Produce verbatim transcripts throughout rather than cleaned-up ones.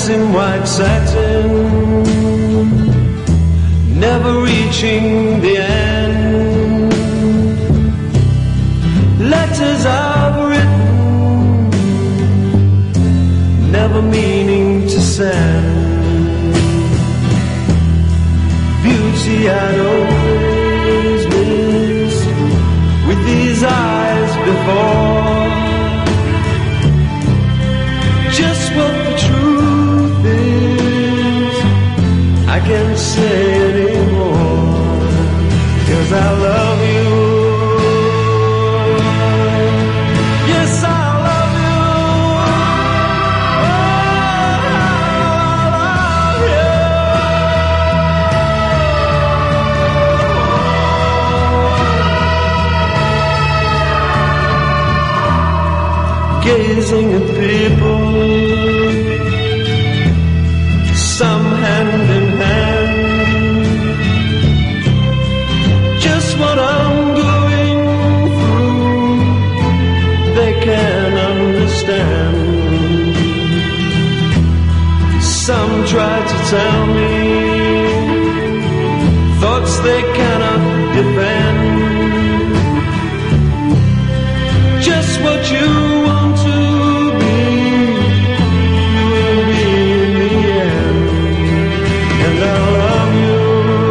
in white satin, never reaching the end. Letters I've written, never meaning to send. Beauty I'd always missed with these eyes before. Just what the truth is, I can't say anymore, 'cause I love you. Yes, I love you. Oh, I love you. Gazing at people, some hand in hand, just what I'm going through, they can understand. Some try to tell me thoughts they cannot defend. Just what you want to be, you will be in the end. And I love you.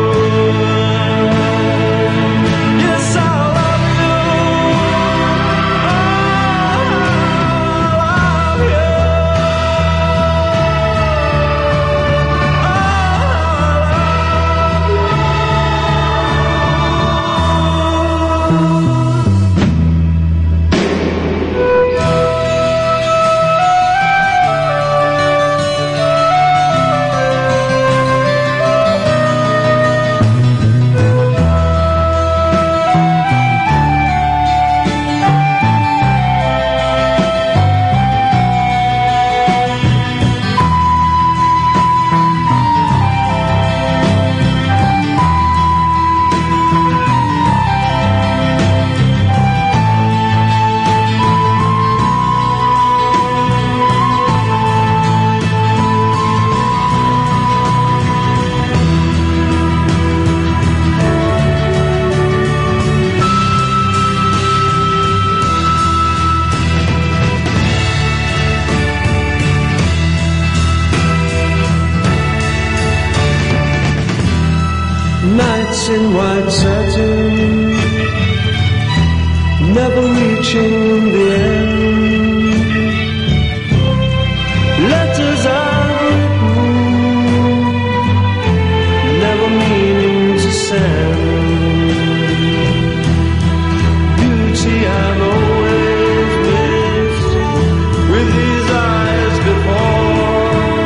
Yes, I love you. Oh, I love you. Nights in white satin, never reaching the end. Letters I've written, never meaning to send. Beauty I've always missed with these eyes before.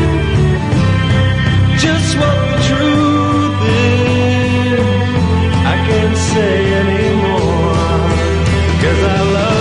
Just what the truth is, I can't say anymore, 'cause I love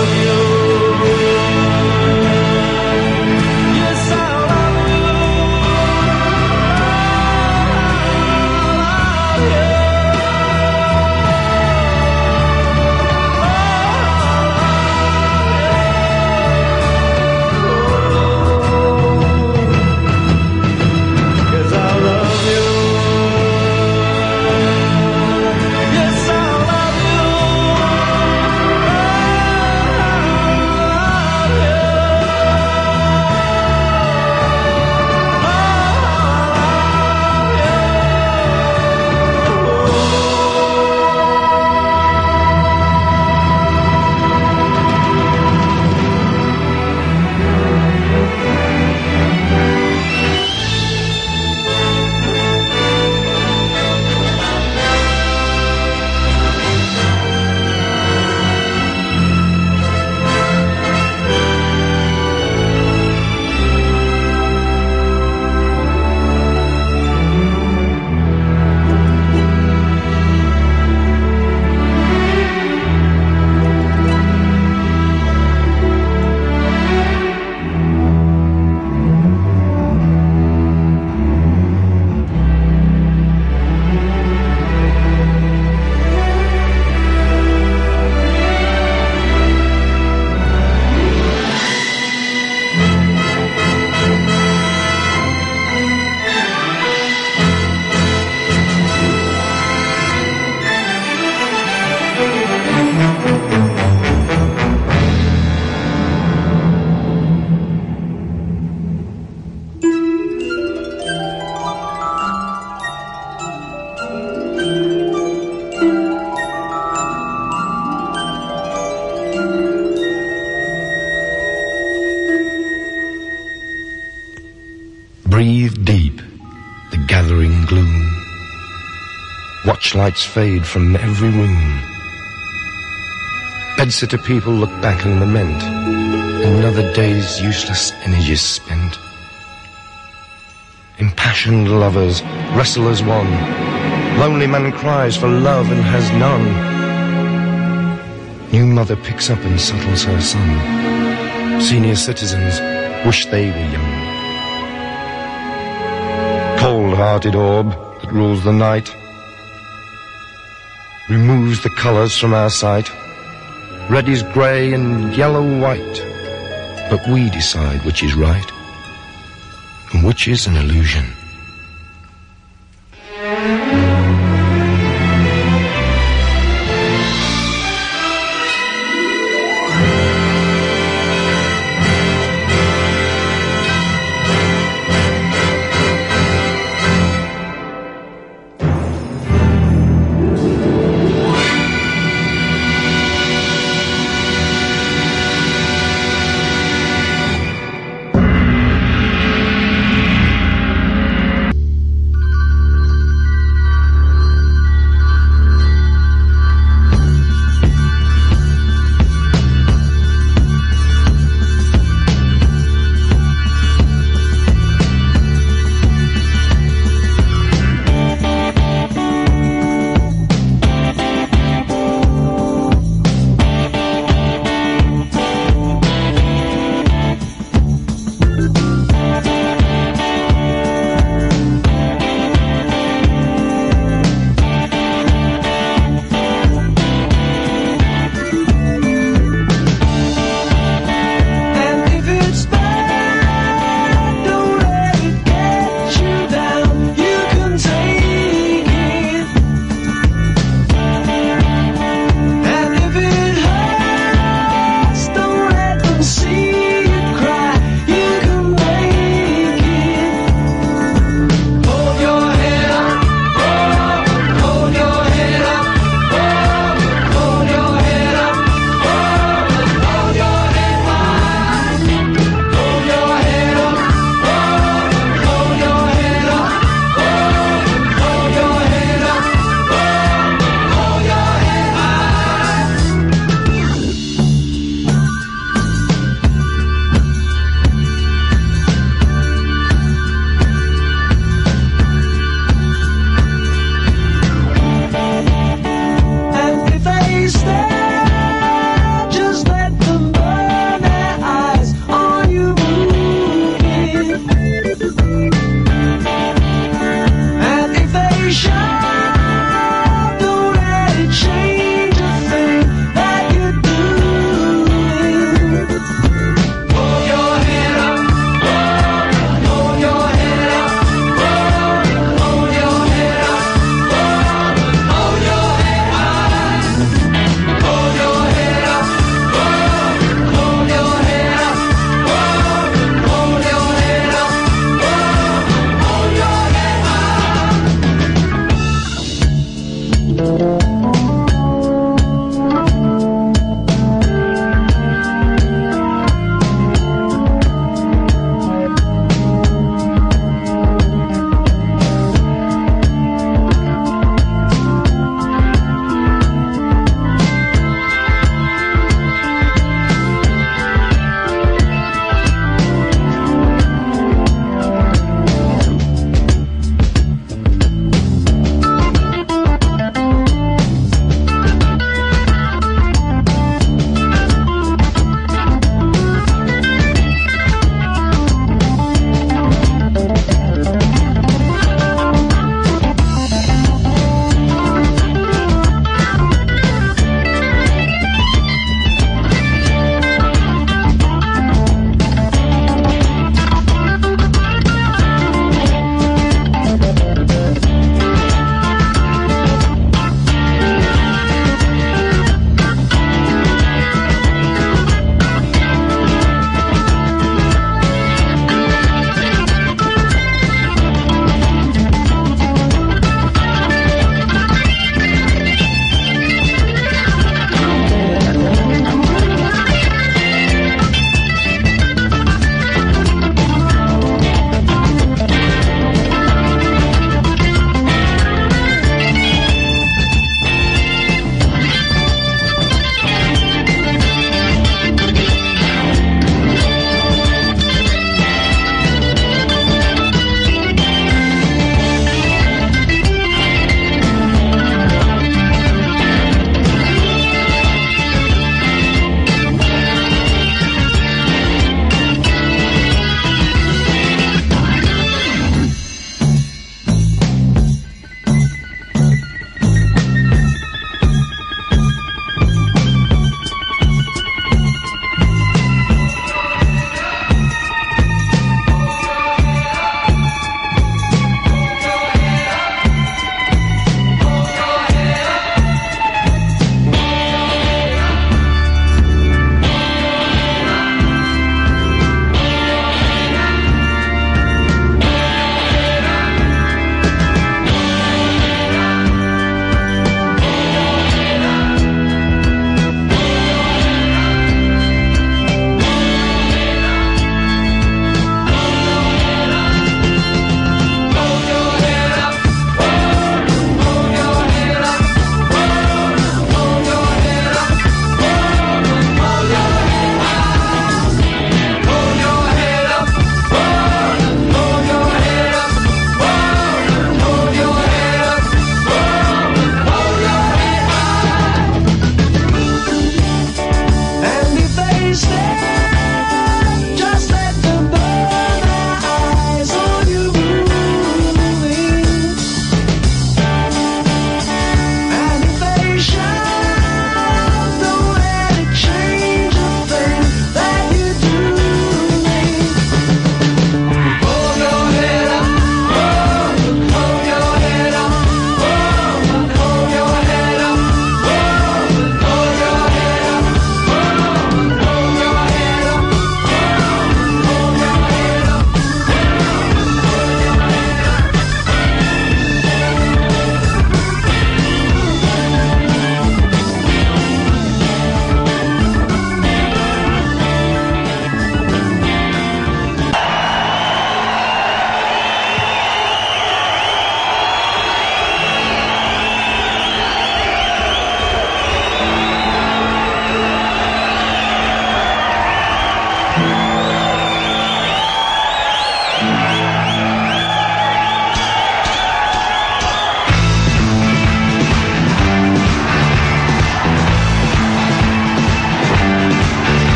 Breathe deep the gathering gloom. Watch lights fade from every room. Bedsitter people look back and lament. Another day's useless energy spent. Impassioned lovers wrestle as one. Lonely man cries for love and has none. New mother picks up and settles her son. Senior citizens wish they were young. Cold-hearted orb that rules the night removes the colours from our sight. Red is grey and yellow white, but we decide which is right and which is an illusion.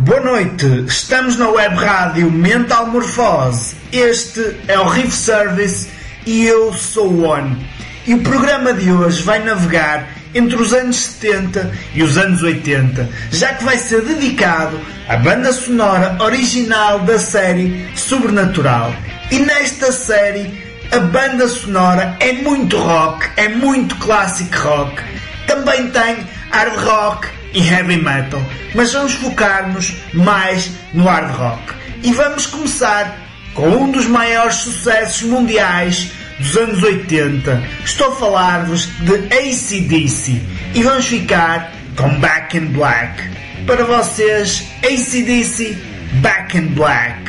Boa noite, estamos na web rádio Mental Morfose. Este é o Riff Service e eu sou o One. E o programa de hoje vai navegar entre os anos setenta e os anos oitenta, já que vai ser dedicado à banda sonora original da série Sobrenatural. E nesta série, a banda sonora é muito rock, é muito classic rock, também tem hard rock e heavy metal, mas vamos focar-nos mais no hard rock. E vamos começar com um dos maiores sucessos mundiais dos anos oitenta. Estou a falar-vos de A C D C e vamos ficar com Back in Black. Para vocês, A C D C, Back in Black.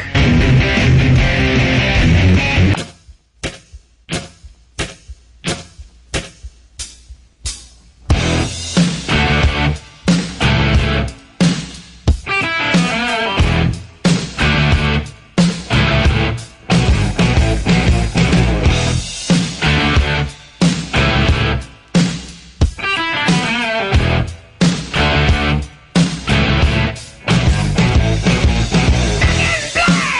Black!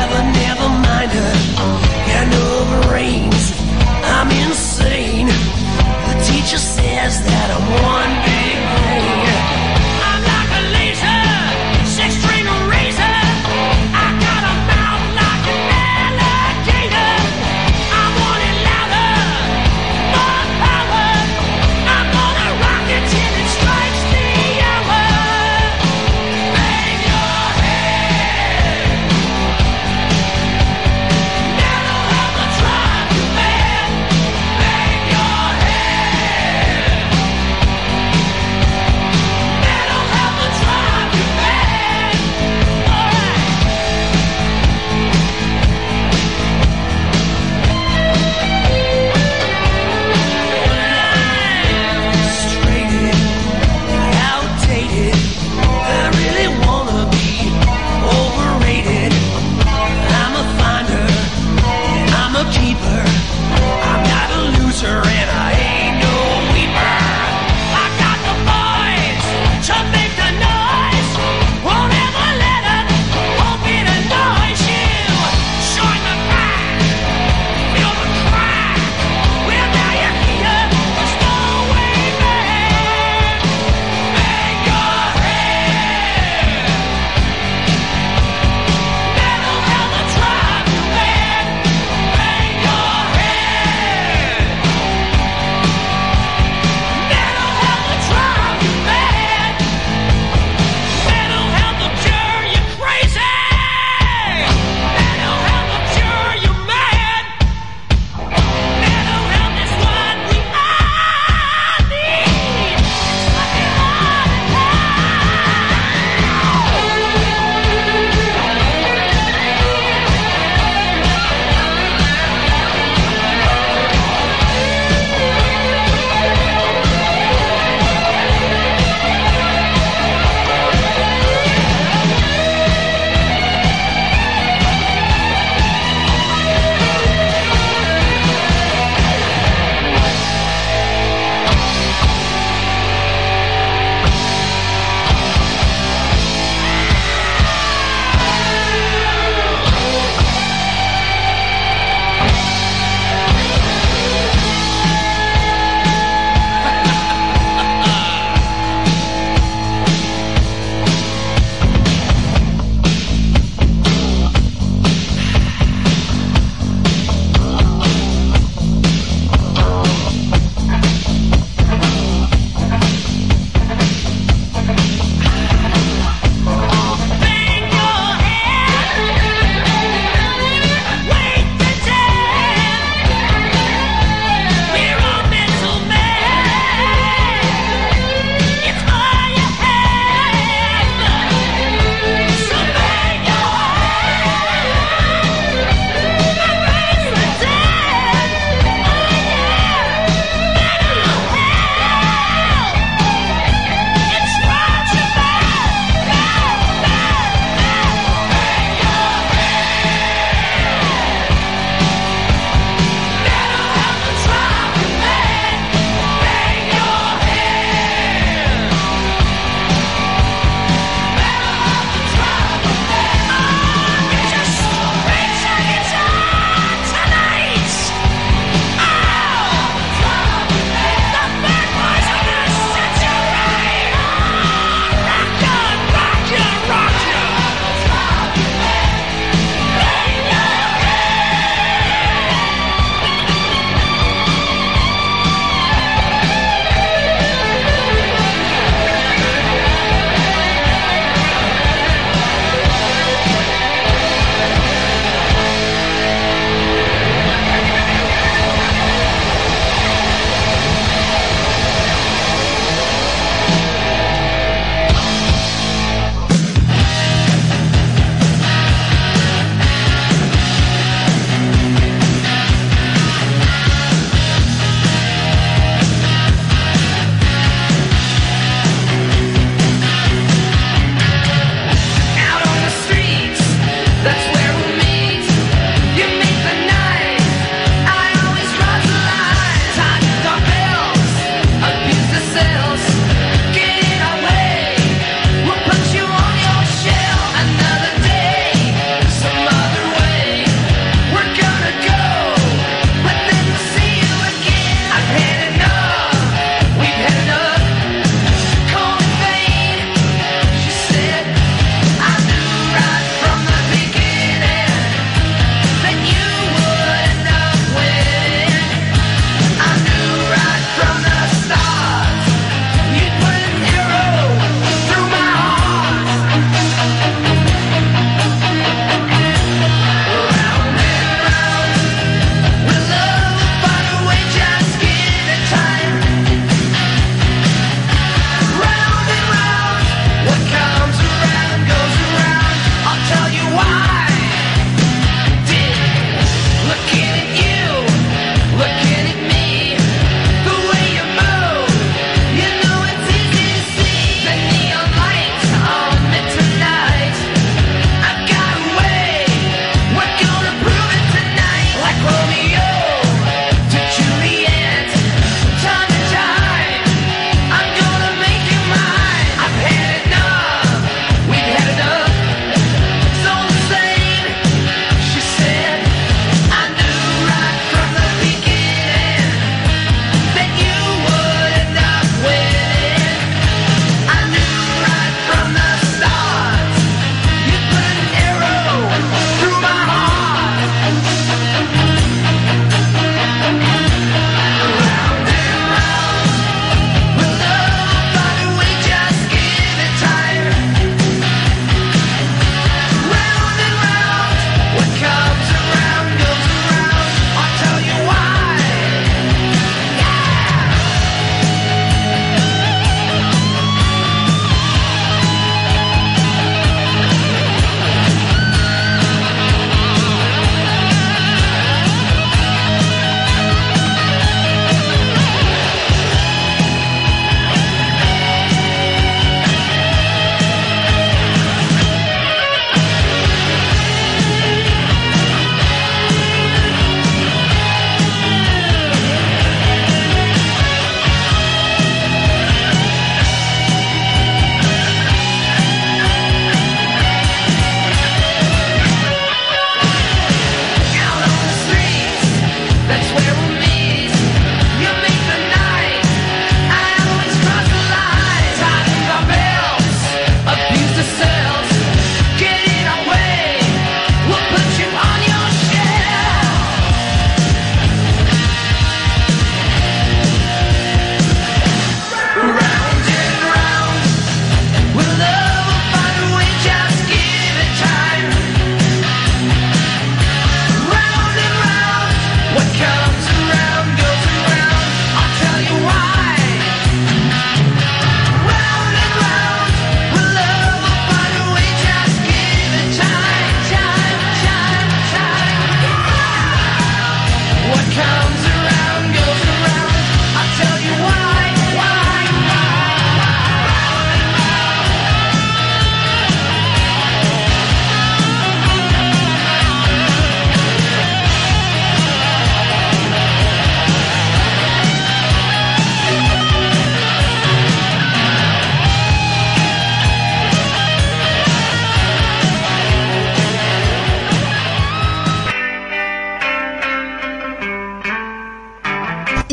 never, never mind her. Got no brains, I'm insane. The teacher says that I'm one big pain. I'm like a laser, six-string razor. I got a mouth like an alligator. I want it louder, more power. I'm gonna rock it till it strikes the hour. Bang your head.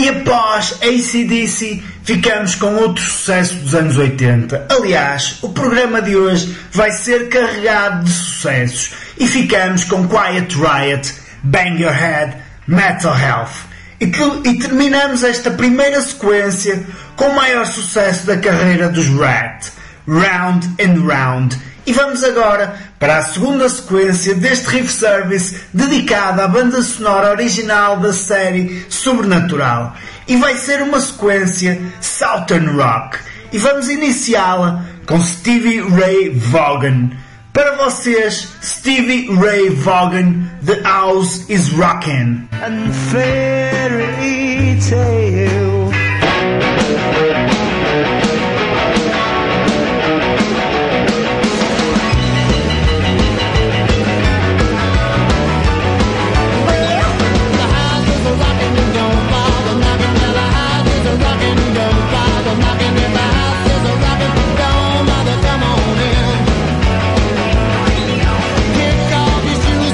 E após A C D C, ficamos com outro sucesso dos anos oitenta. Aliás, o programa de hoje vai ser carregado de sucessos. E ficamos com Quiet Riot, Bang Your Head, Mental Health. E, que, e terminamos esta primeira sequência com o maior sucesso da carreira dos Rat, Round and Round. E vamos agora para a segunda sequência deste riff service dedicada à banda sonora original da série Sobrenatural. E vai ser uma sequência Southern Rock. E vamos iniciá-la com Stevie Ray Vaughan. Para vocês, Stevie Ray Vaughan, The House is Rockin'. And fairy tale.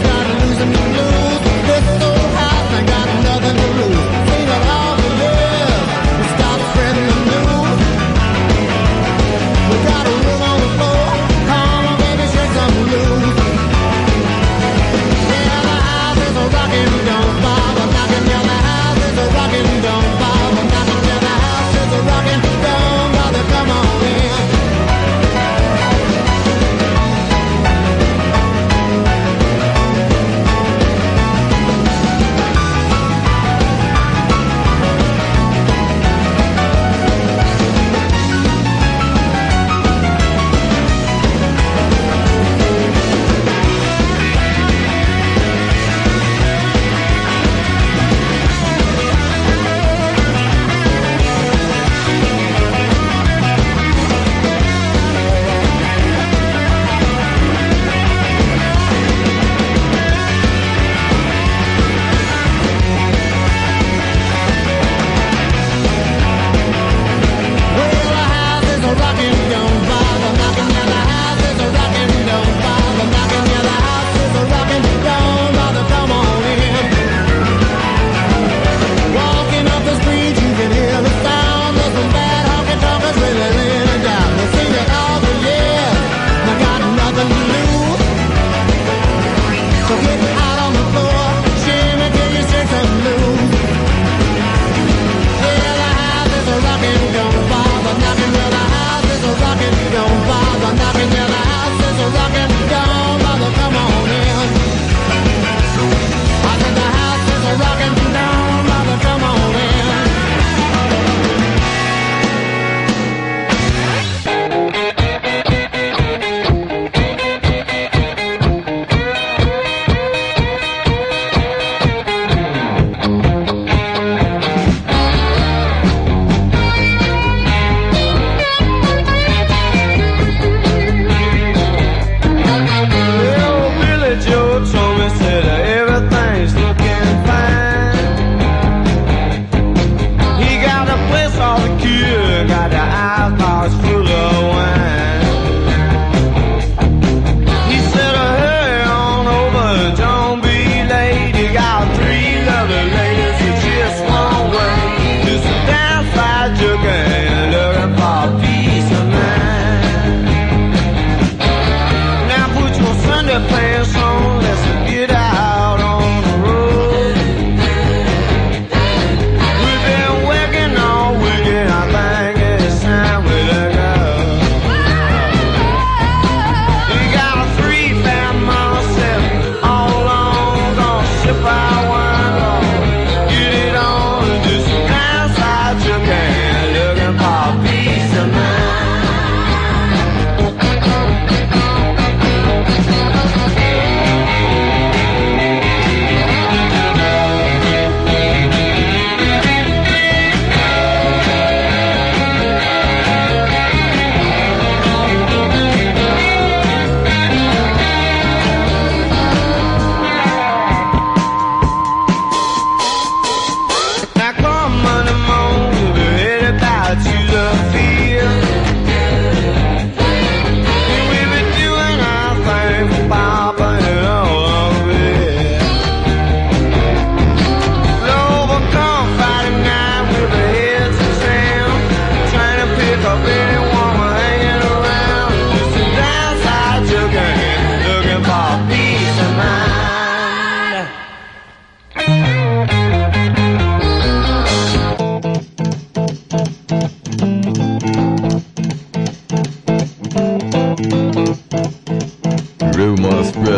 This old house ain't got nothing to lose. Sing it all the way.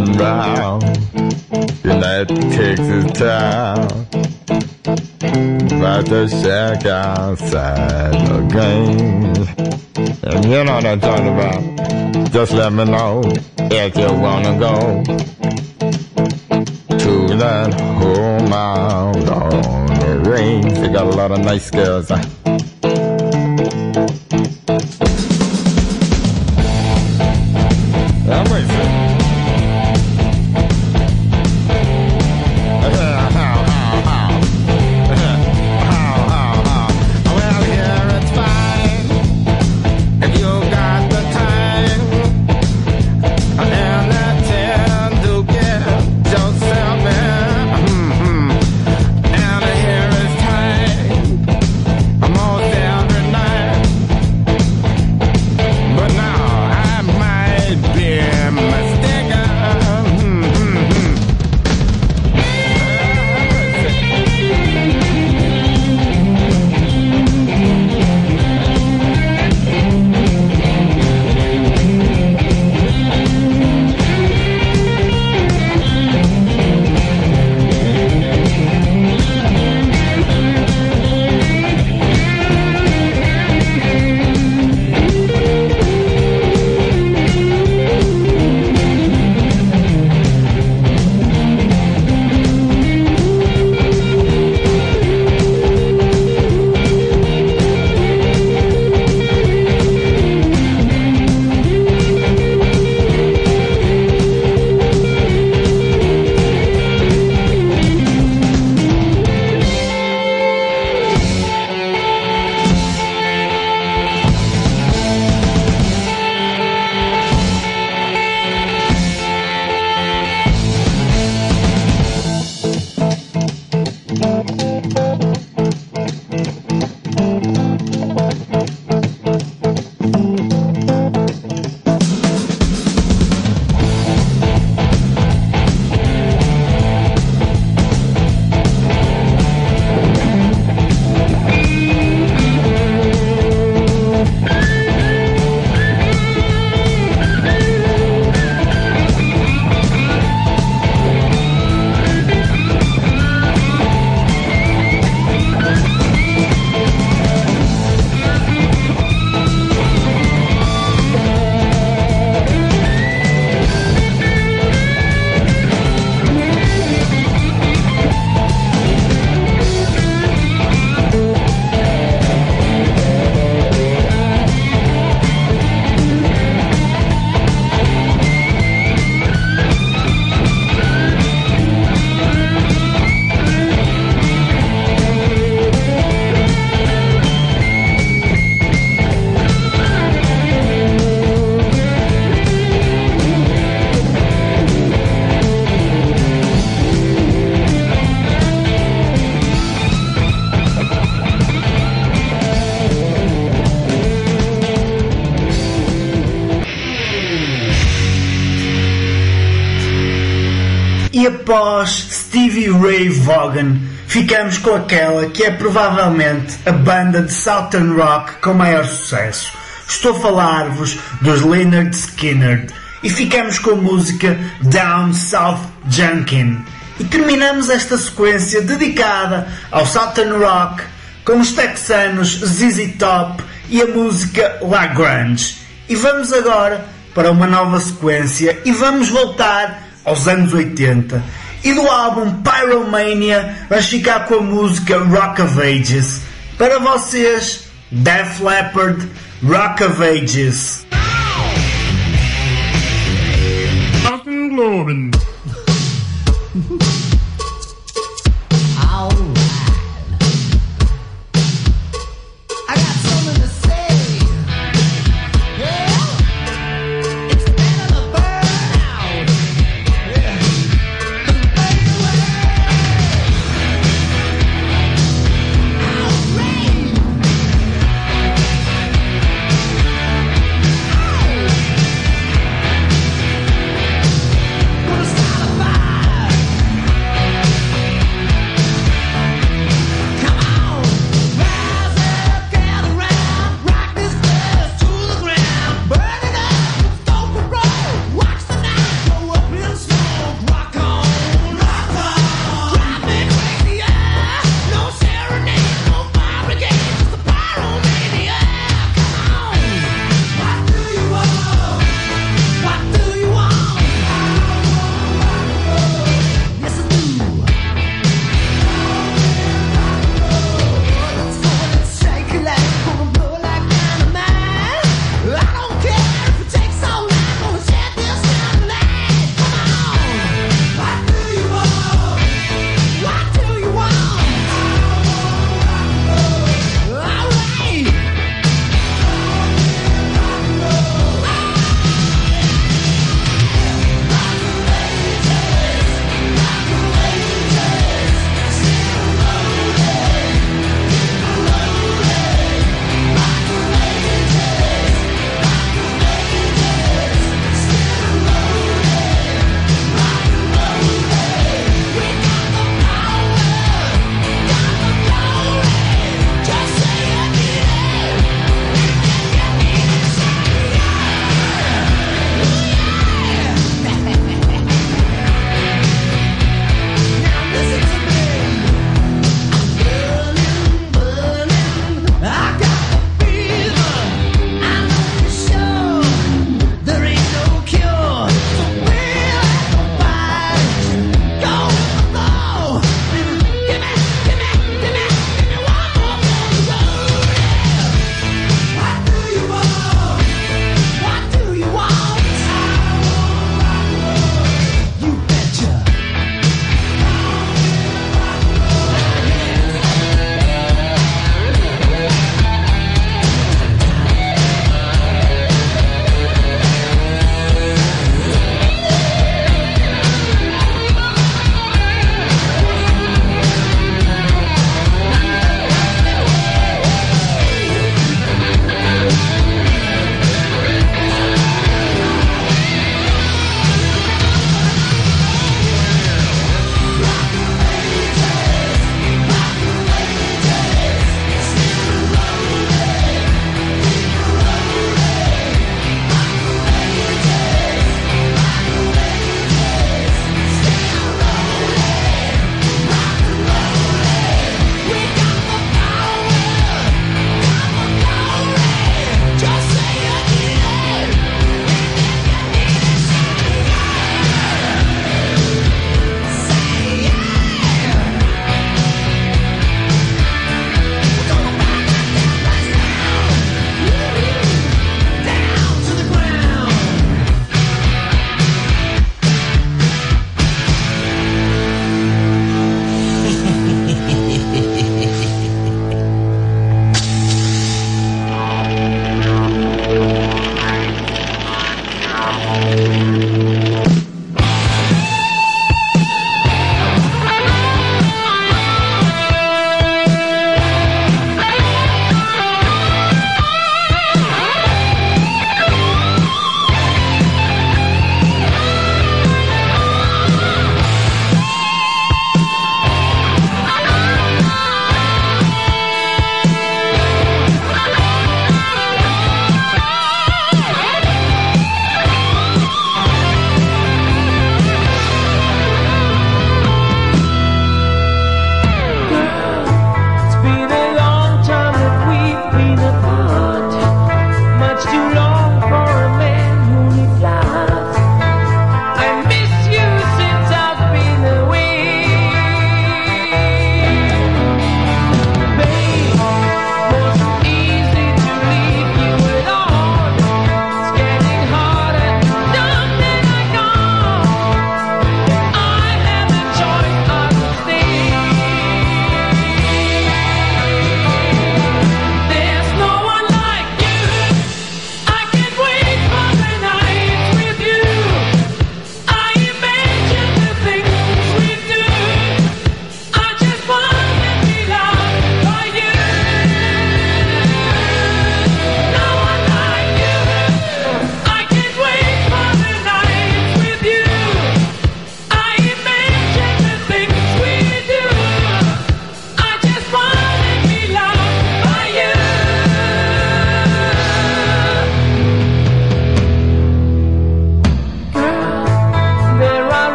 riding round in that Texas town, about to shack outside the game. And you know what I'm talking about. Just let me know if you wanna go to that home out on the range. They got a lot of nice girls. Huh? I'm racing. E após Stevie Ray Vaughan, ficamos com aquela que é provavelmente a banda de Southern Rock com maior sucesso. Estou a falar-vos dos Lynyrd Skynyrd. E ficamos com a música Down South Junkin'. E terminamos esta sequência dedicada ao Southern Rock com os texanos Z Z Top e a música La Grange. E vamos agora para uma nova sequência e vamos voltar aos anos oitenta. E do álbum Pyromania vamos ficar com a música Rock of Ages. Para vocês, Def Leppard, Rock of Ages. Globen. Gonna start a fire.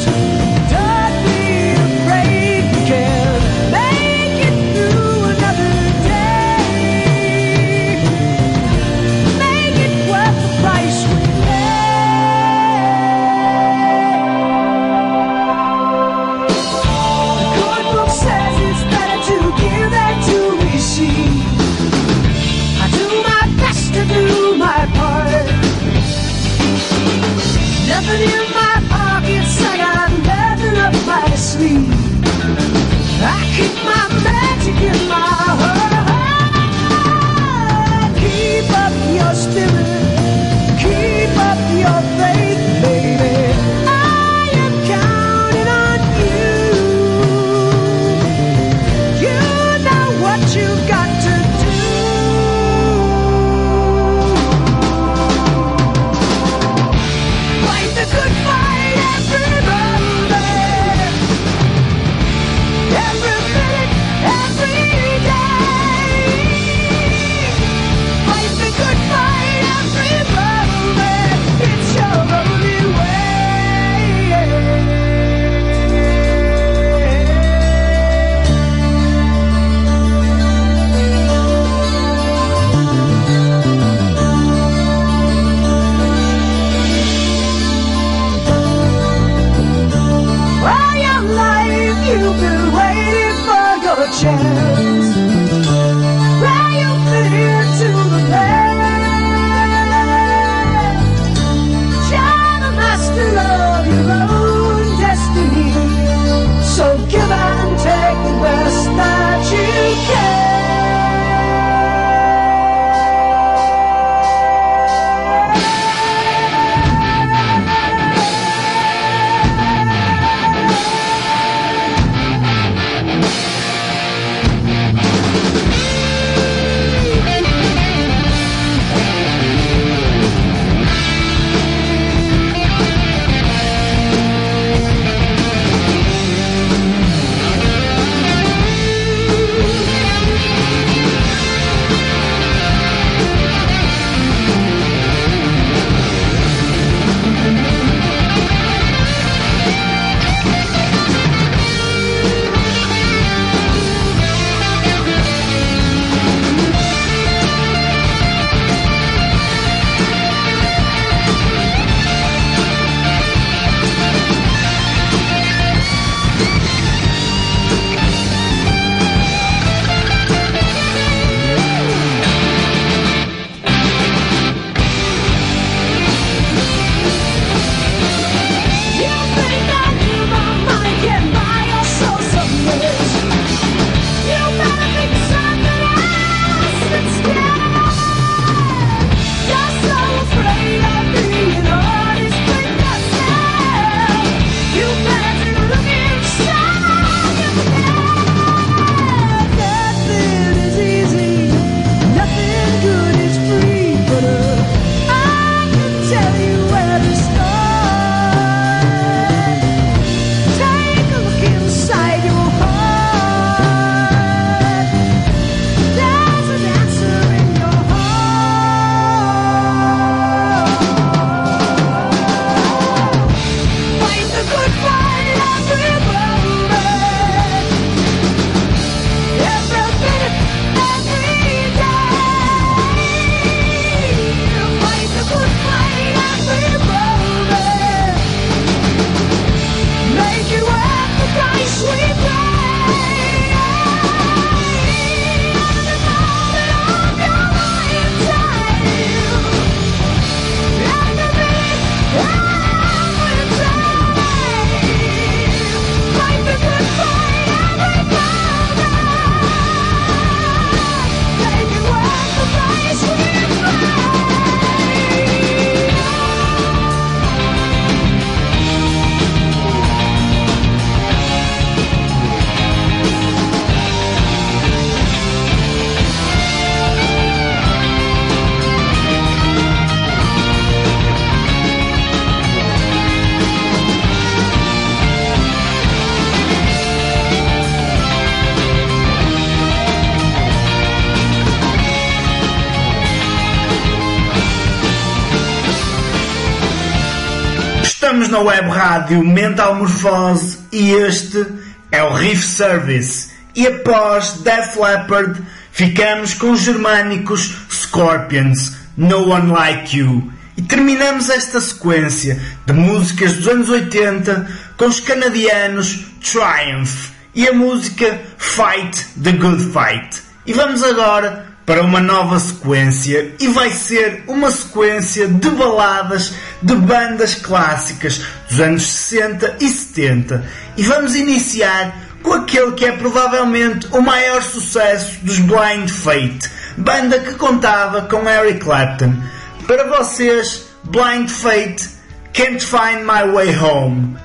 Don't be afraid, we can make it through another day. Make it worth the price we pay. The good book says it's better to give than to receive. I do my best to do my part. Nothing in my pockets, I got nothing up my sleeve. I keep my magic in my heart. Keep up your spirit, keep up your faith, baby. I am counting on you. You know what you've got to do. Fight the good fight, everybody. Every minute, every day. Fight the good fight, everybody. It's your only All your life you've been waiting for your chance. Where you fit into the land. You're the master of your own destiny. So give and take the best that you can. Estamos na web rádio Metamorfose e este é o Riff Service. E após Def Leppard ficamos com os germânicos Scorpions, No One Like You. E terminamos esta sequência de músicas dos anos oitenta com os canadianos Triumph e a música Fight the Good Fight. E vamos agora para uma nova sequência, e vai ser uma sequência de baladas de bandas clássicas dos anos sessenta e setenta. E vamos iniciar com aquele que é provavelmente o maior sucesso dos Blind Fate, banda que contava com Eric Clapton. Para vocês, Blind Fate, Can't Find My Way Home.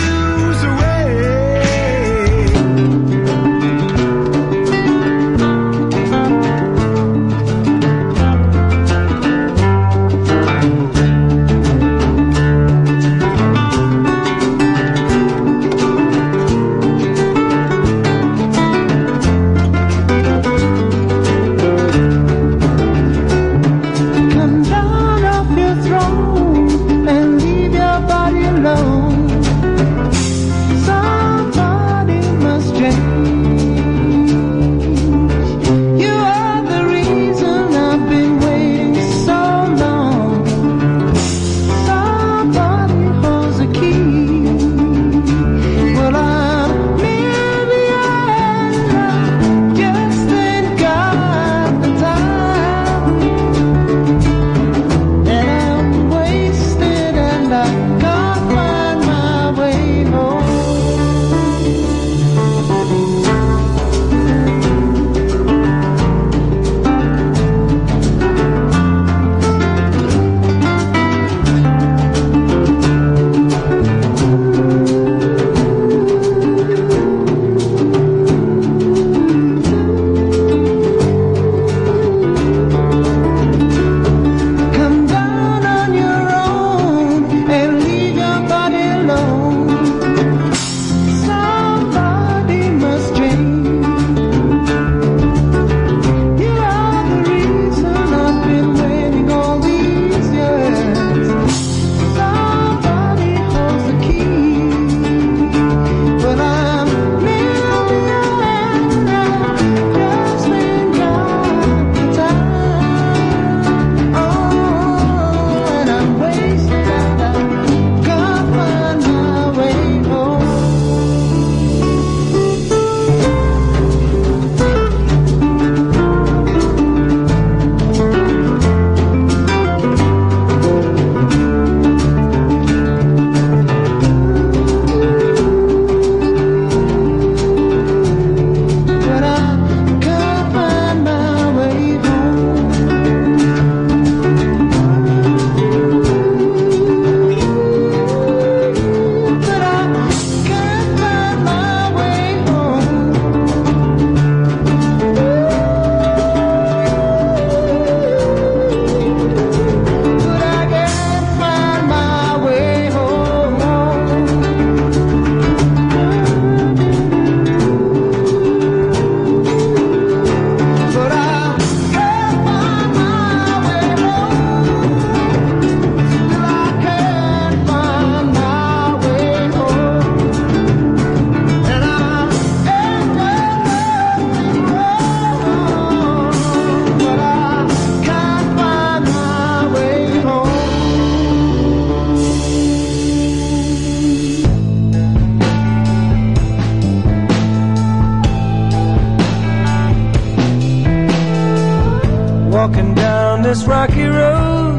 Walking down this rocky road,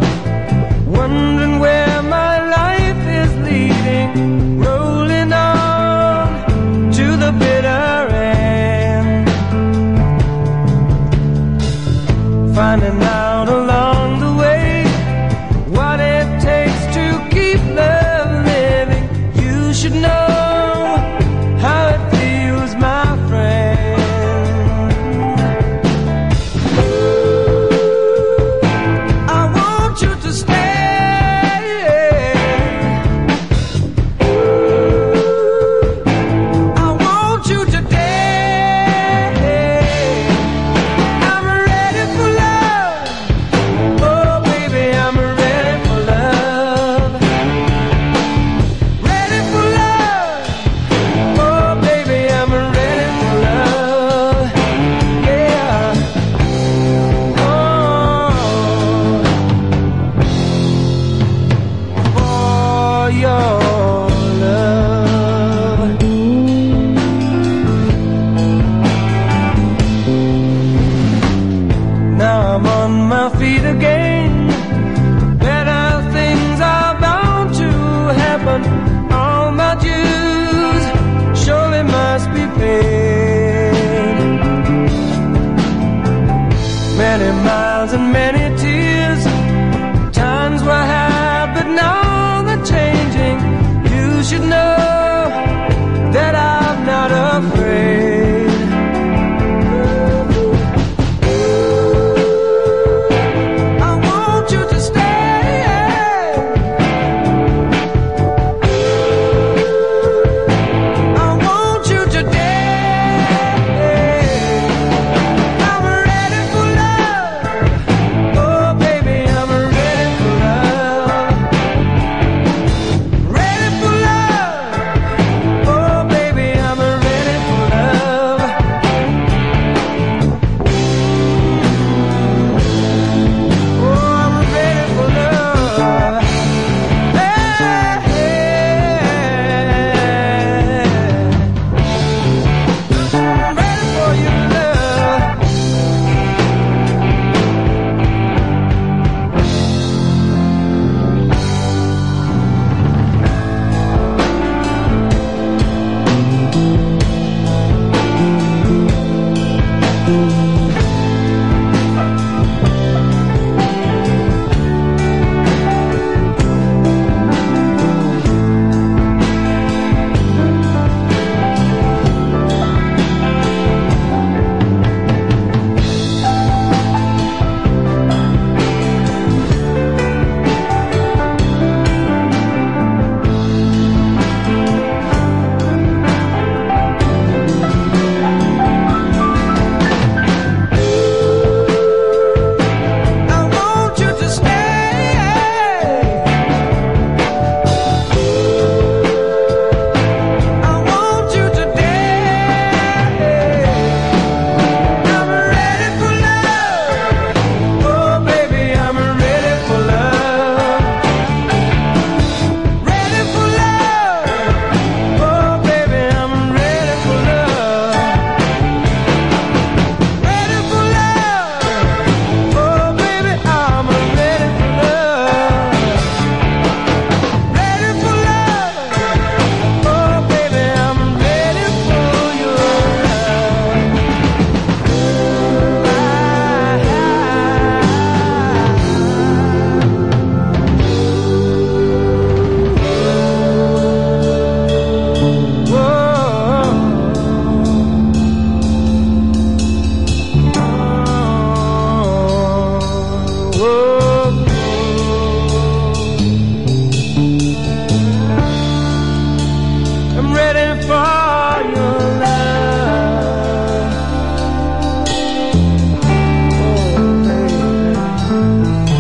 wondering where my life is leading, rolling on to the bitter end, finding out along the way what it takes to keep love living. You should know how it feels, my friend. I want you to stay. should know that I'm not afraid. I want you to stay. I want you to dance. I'm ready for love. Oh, baby, I'm ready for love. Ready for love. Oh, baby, I'm ready for love. Oh, I'm ready for love. Hey, I'm ready for your love. I want you to stay. I want you to dance. I'm ready for love. Oh, baby, I'm ready for love. Ready for love. Oh, baby, I'm ready for love. Ready for love. Oh, baby, I'm ready for love. Ready for love. Oh, baby, I'm ready for your I'm ready for your love. Oh, baby.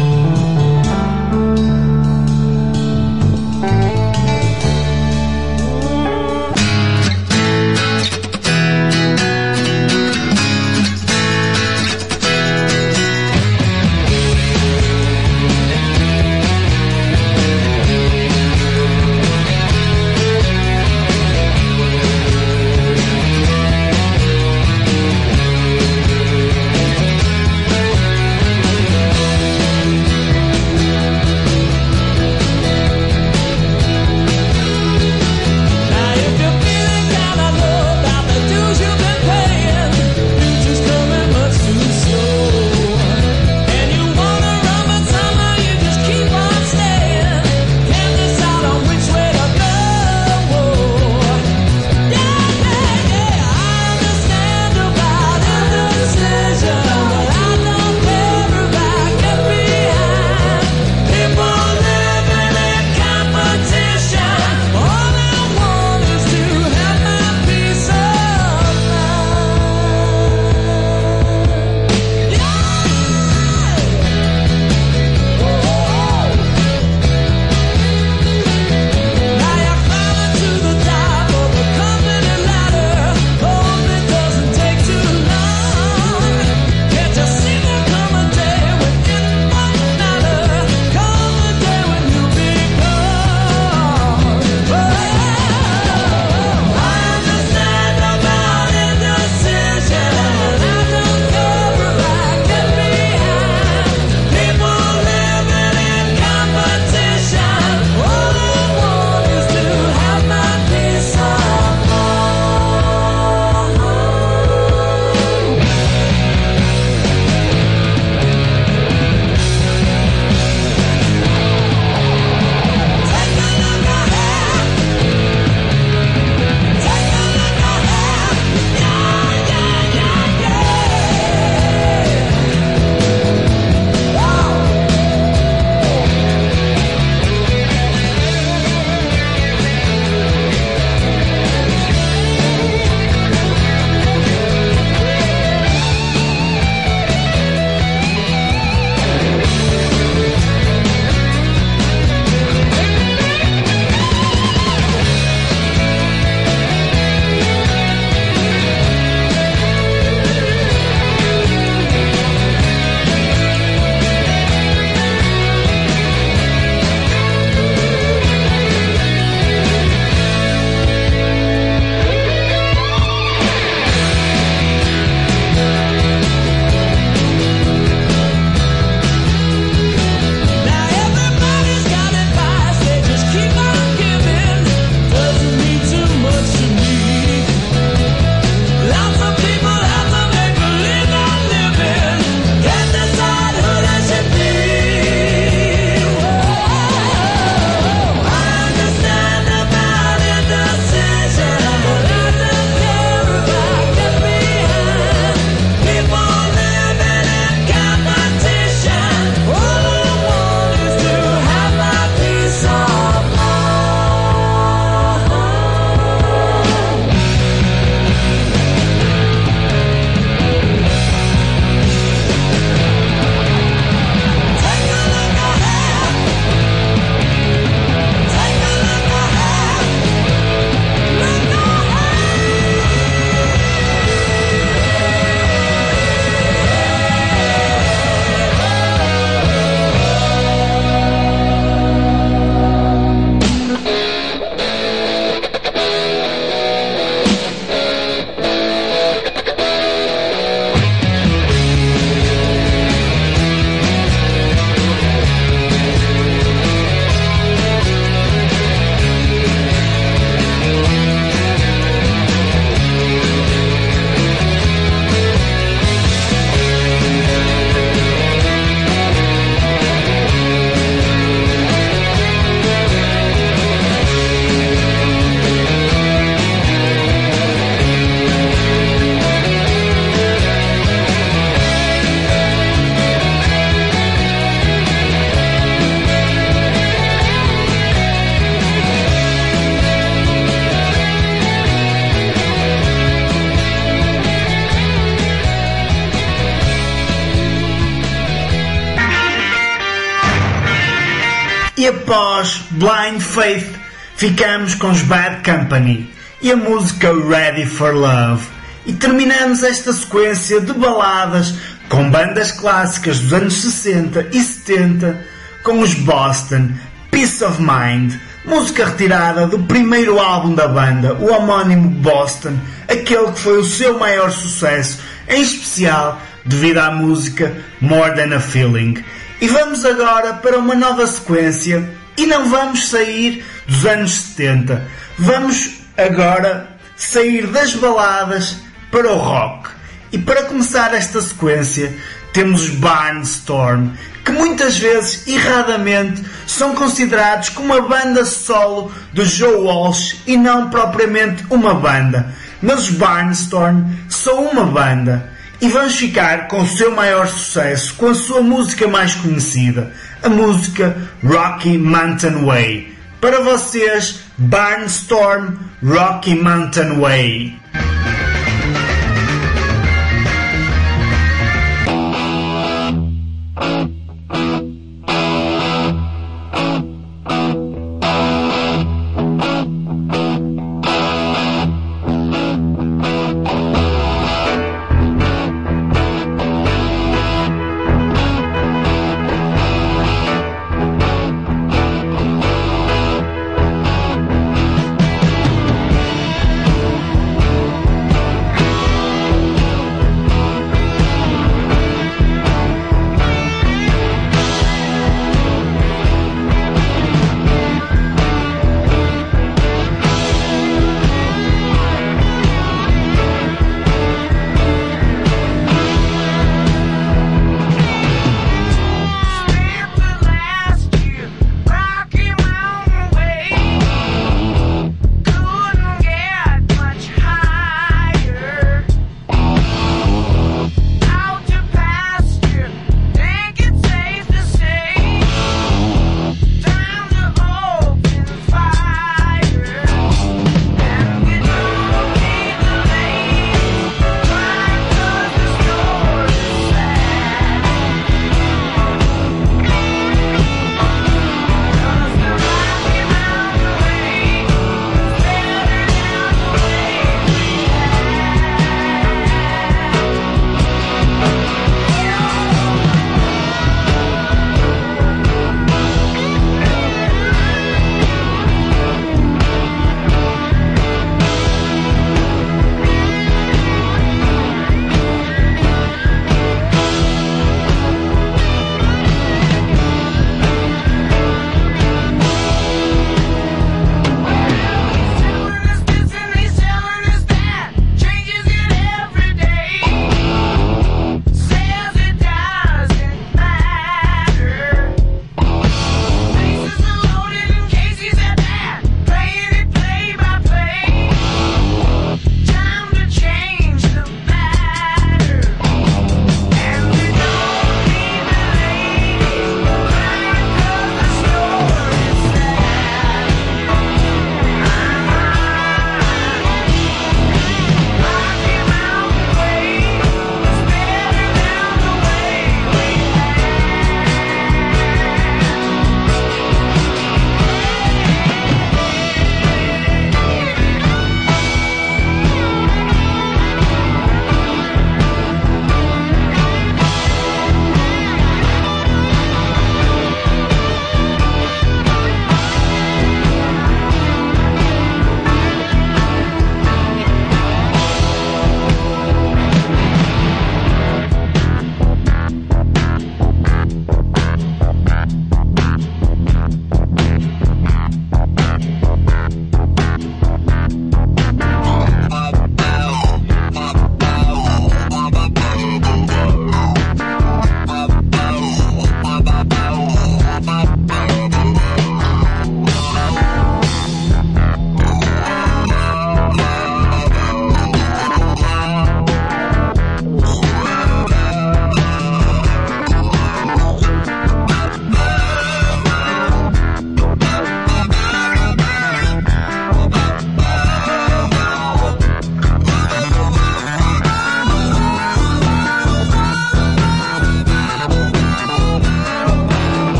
E após Blind Faith, ficamos com os Bad Company e a música Ready for Love. E terminamos esta sequência de baladas com bandas clássicas dos anos sessenta e setenta, com os Boston, Peace of Mind, música retirada do primeiro álbum da banda, o homónimo Boston, aquele que foi o seu maior sucesso, em especial devido à música More Than a Feeling. E vamos agora para uma nova sequência, e não vamos sair dos anos setenta, vamos agora sair das baladas para o rock. E para começar esta sequência temos Barnstorm, que muitas vezes, erradamente, são considerados como uma banda solo de Joe Walsh e não propriamente uma banda. Mas os Barnstorm são uma banda. E vamos ficar com o seu maior sucesso, com a sua música mais conhecida, a música Rocky Mountain Way. Para vocês, Barnstorm, Rocky Mountain Way.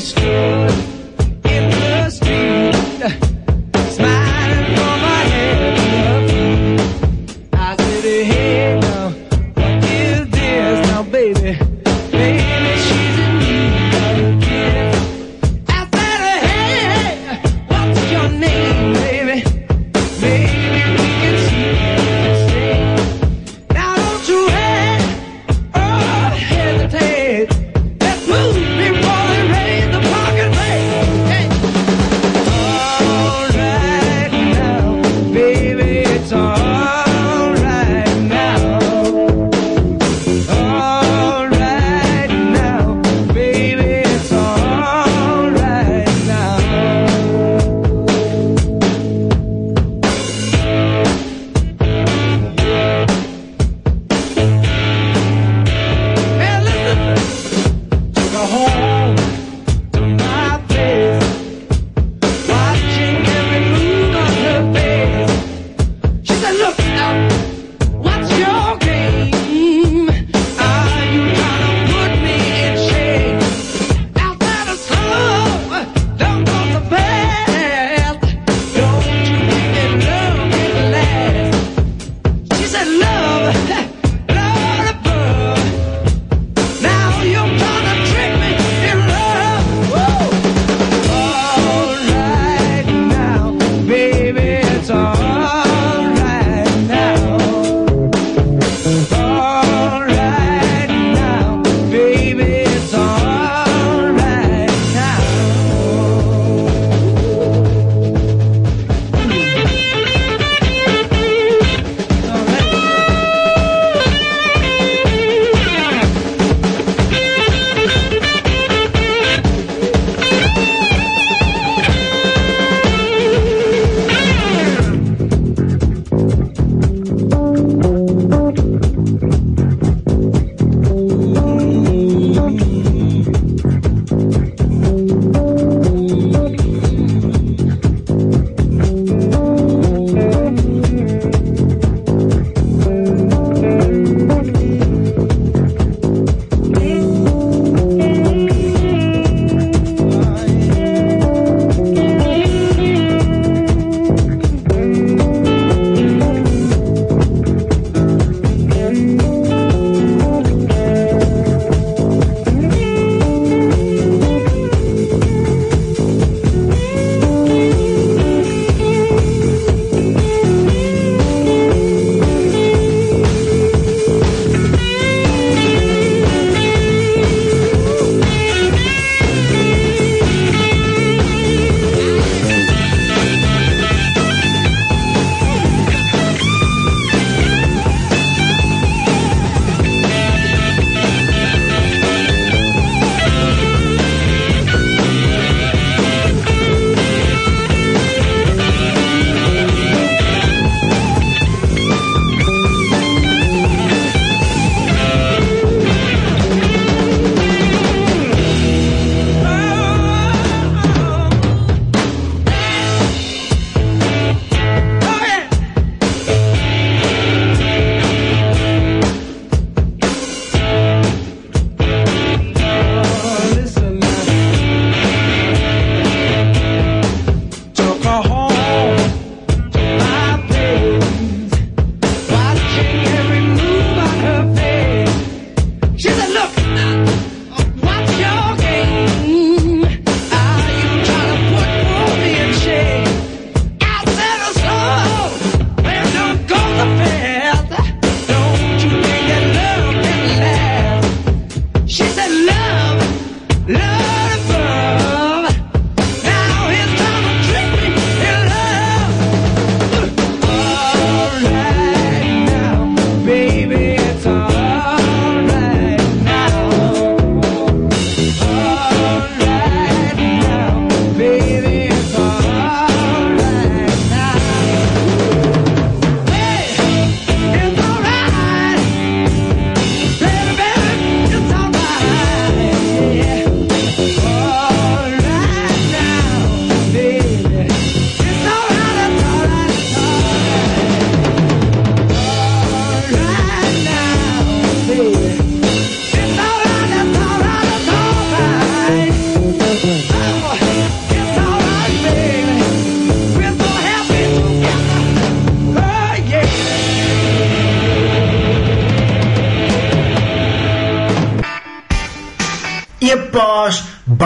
stood in the street, smiling for my head. I said, hey, now, what is this now, baby? Baby, she's in need of a kiss. I said, hey, what's your name, baby? Maybe we can see and say, now don't you hate or hesitate. Let's move before they raise the parking rate.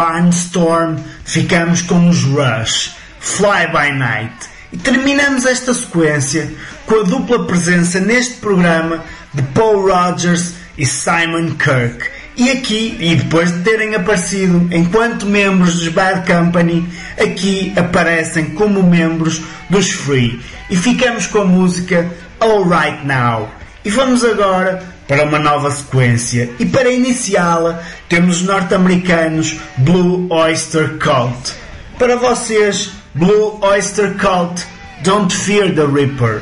Barnstorm, ficamos com os Rush, Fly By Night. E terminamos esta sequência com a dupla presença neste programa de Paul Rodgers e Simon Kirke. E aqui, e depois de terem aparecido enquanto membros dos Bad Company, aqui aparecem como membros dos Free. E ficamos com a música All Right Now. E vamos agora para uma nova sequência. E para iniciá-la, temos os norte-americanos Blue Oyster Cult. Para vocês, Blue Oyster Cult, Don't Fear the Reaper.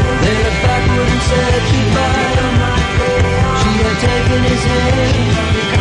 Taking his hand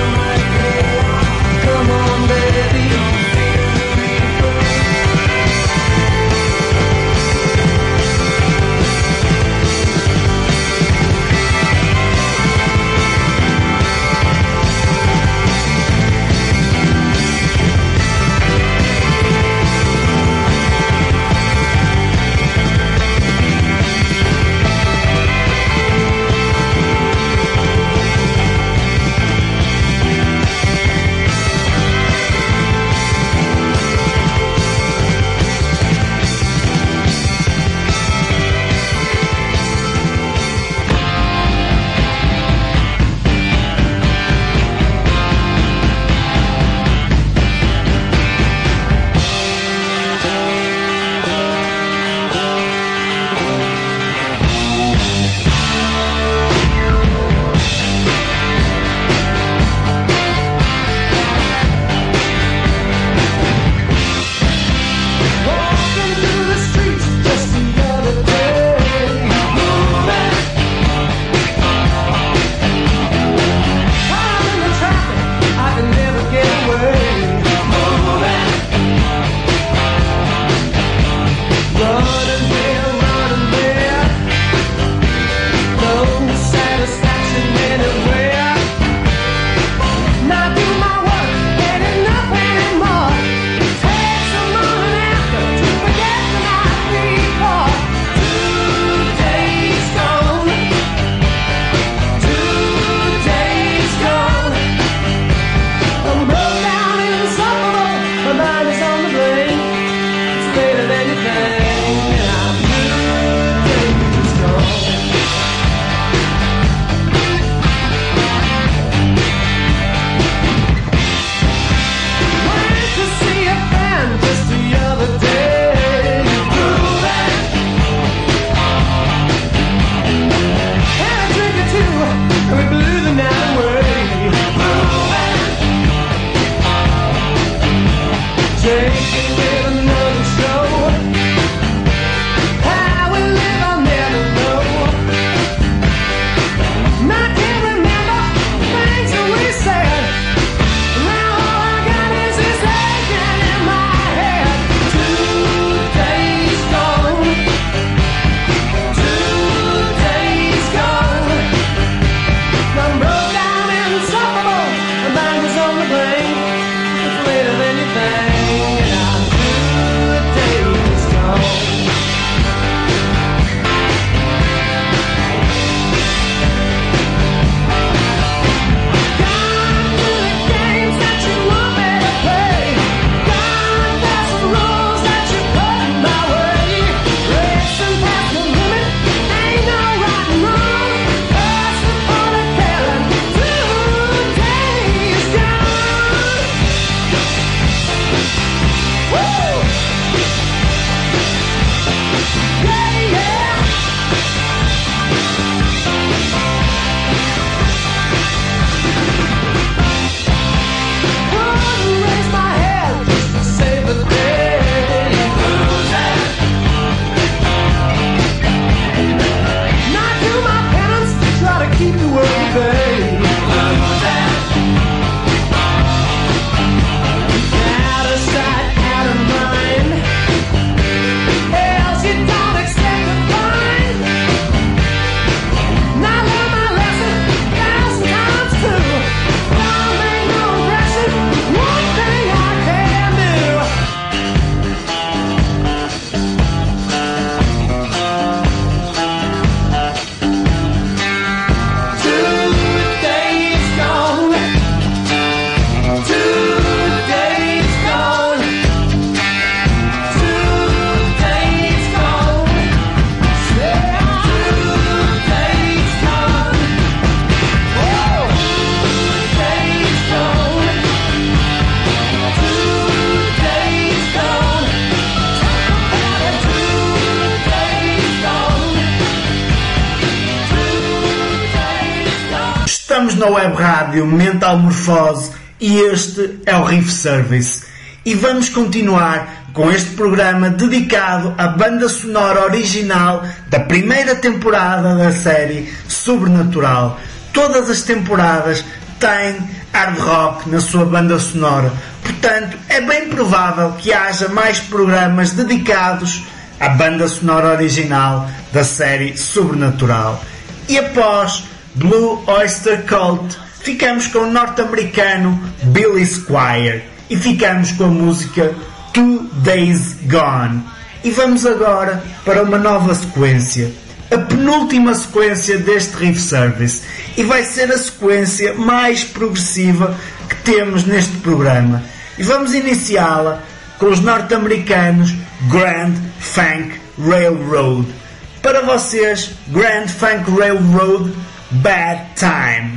Estamos na web rádio Mental Morfose e este é o Riff Service. E vamos continuar com este programa dedicado à banda sonora original da primeira temporada da série Sobrenatural. Todas as temporadas têm hard rock na sua banda sonora, portanto é bem provável que haja mais programas dedicados à banda sonora original da série Sobrenatural. E após Blue Oyster Cult, ficamos com o norte-americano Billy Squier e ficamos com a música Two Days Gone. E vamos agora para uma nova sequência, a penúltima sequência deste Riff Service, e vai ser a sequência mais progressiva que temos neste programa. E vamos iniciá-la com os norte-americanos Grand Funk Railroad. Para vocês, Grand Funk Railroad, Bad Time.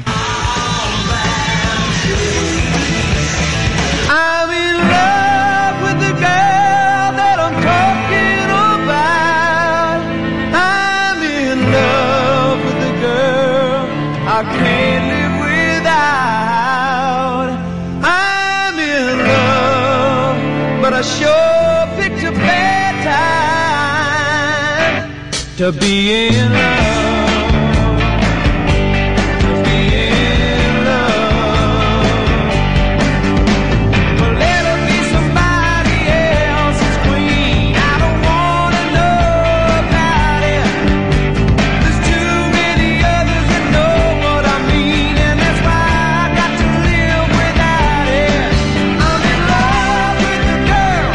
I'm in love with the girl that I'm talking about. I'm in love with the girl I can't live without. I'm in love, but I sure picked a bad time to be in love.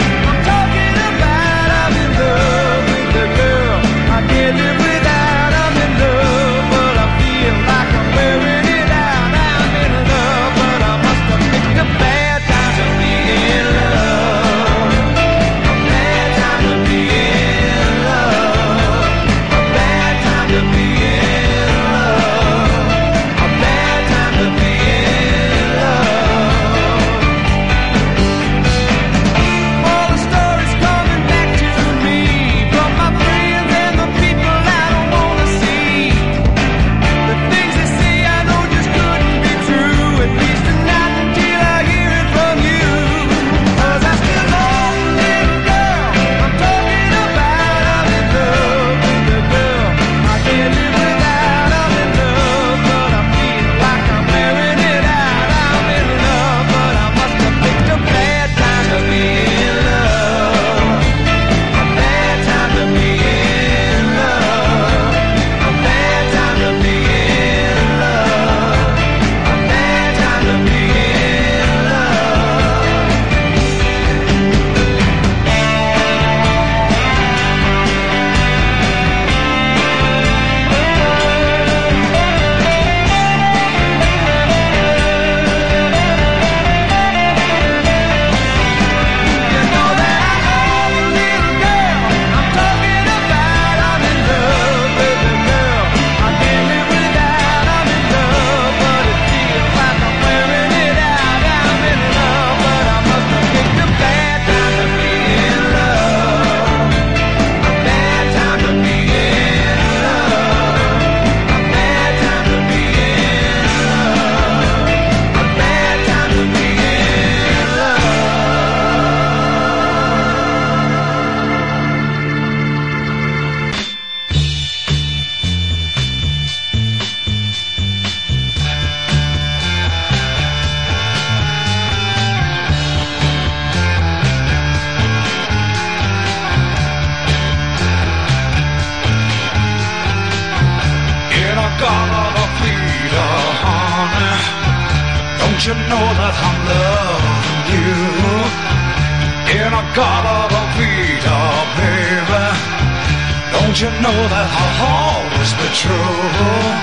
Without a you know that I'm loving you? In a Galata Vita, baby. Don't you know that I'll always be true?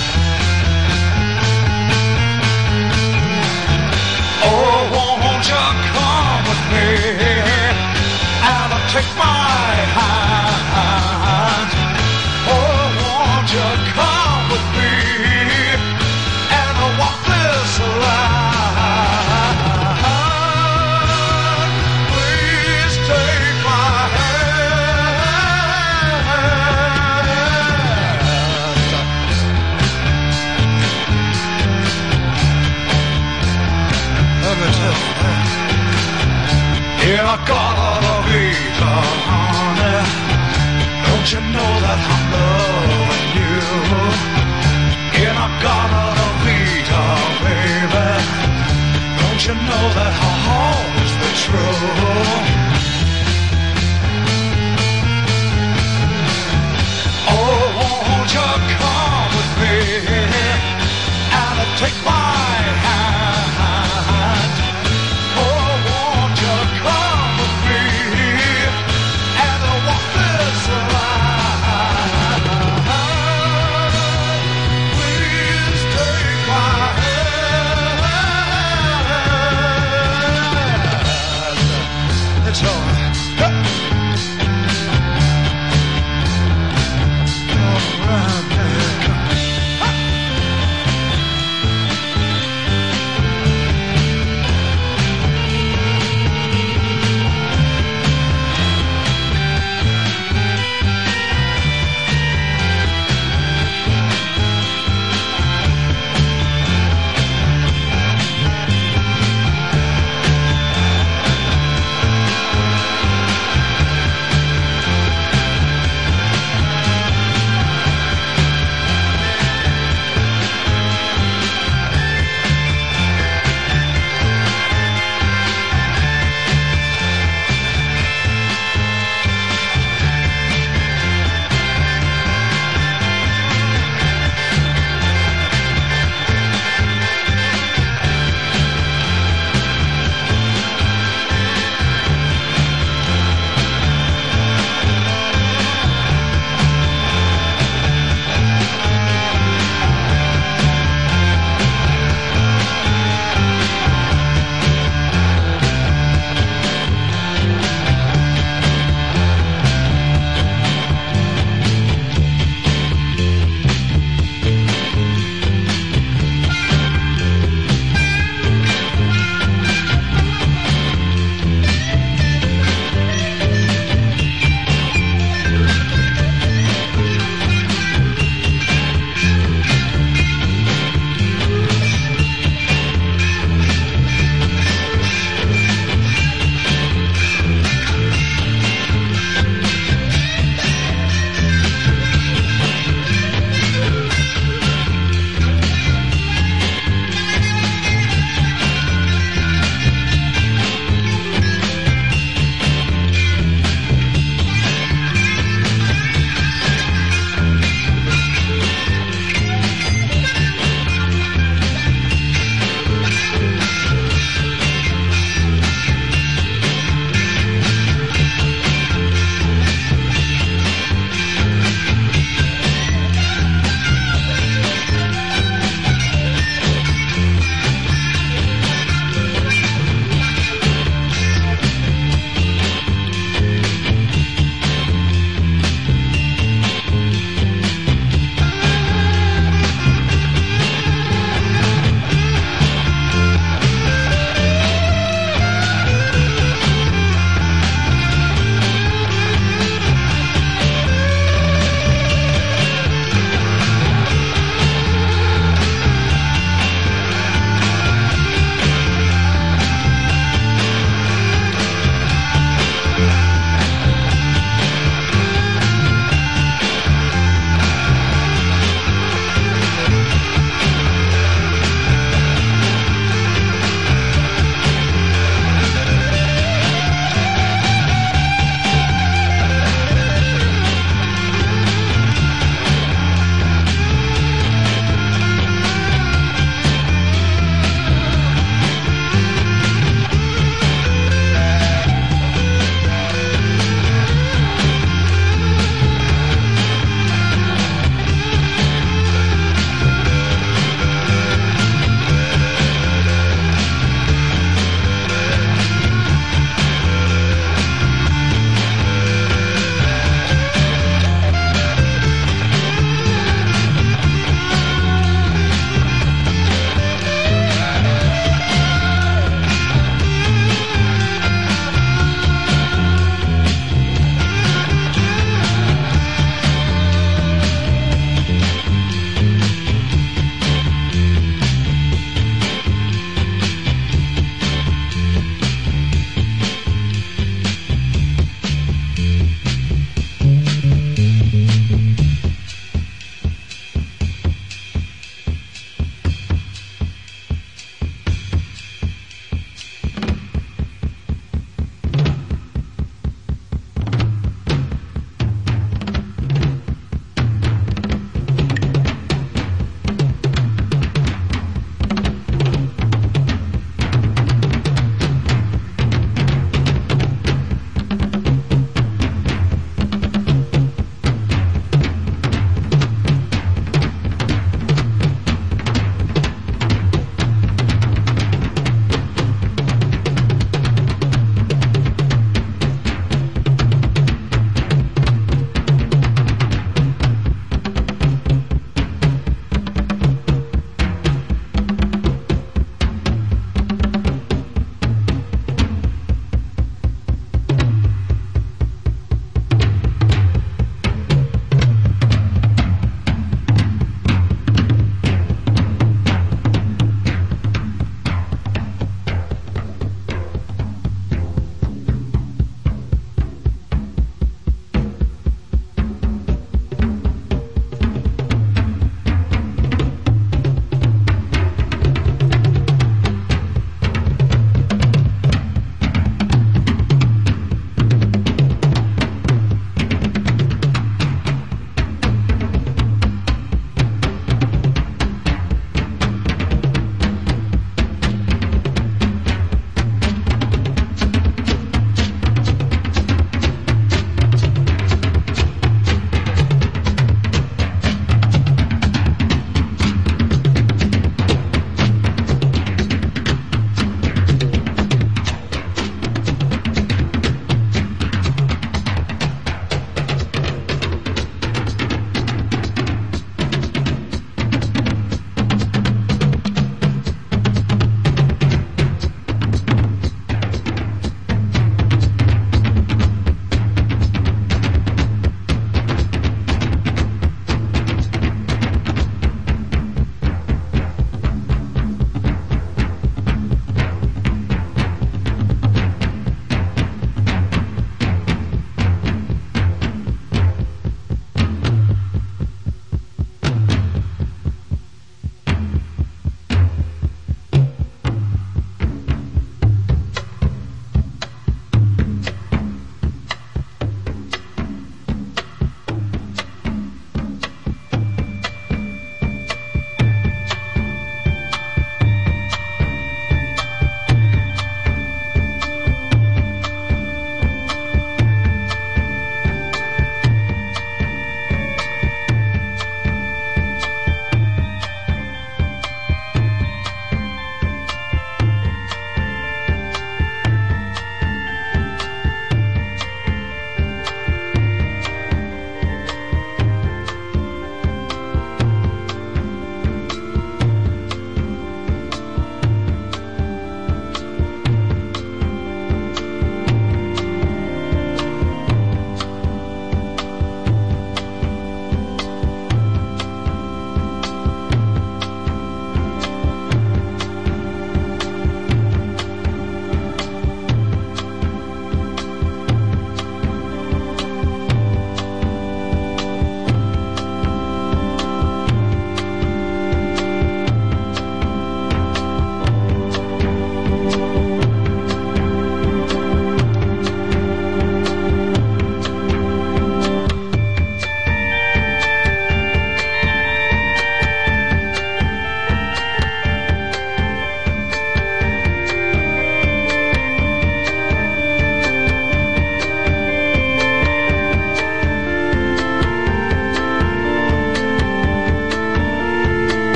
Oh, won't you come with me and take my hand? Oh, won't you come with me and walk this line? Please take my hand. Let me tell you that. Yeah, I got a vita, honey. Don't you know that I'm loving you? Yeah, I got a vita, baby. Don't you know that I'll always be true? Oh, won't you come with me and take my hand? Oh, won't you come with me and walk this line? Please take my hand.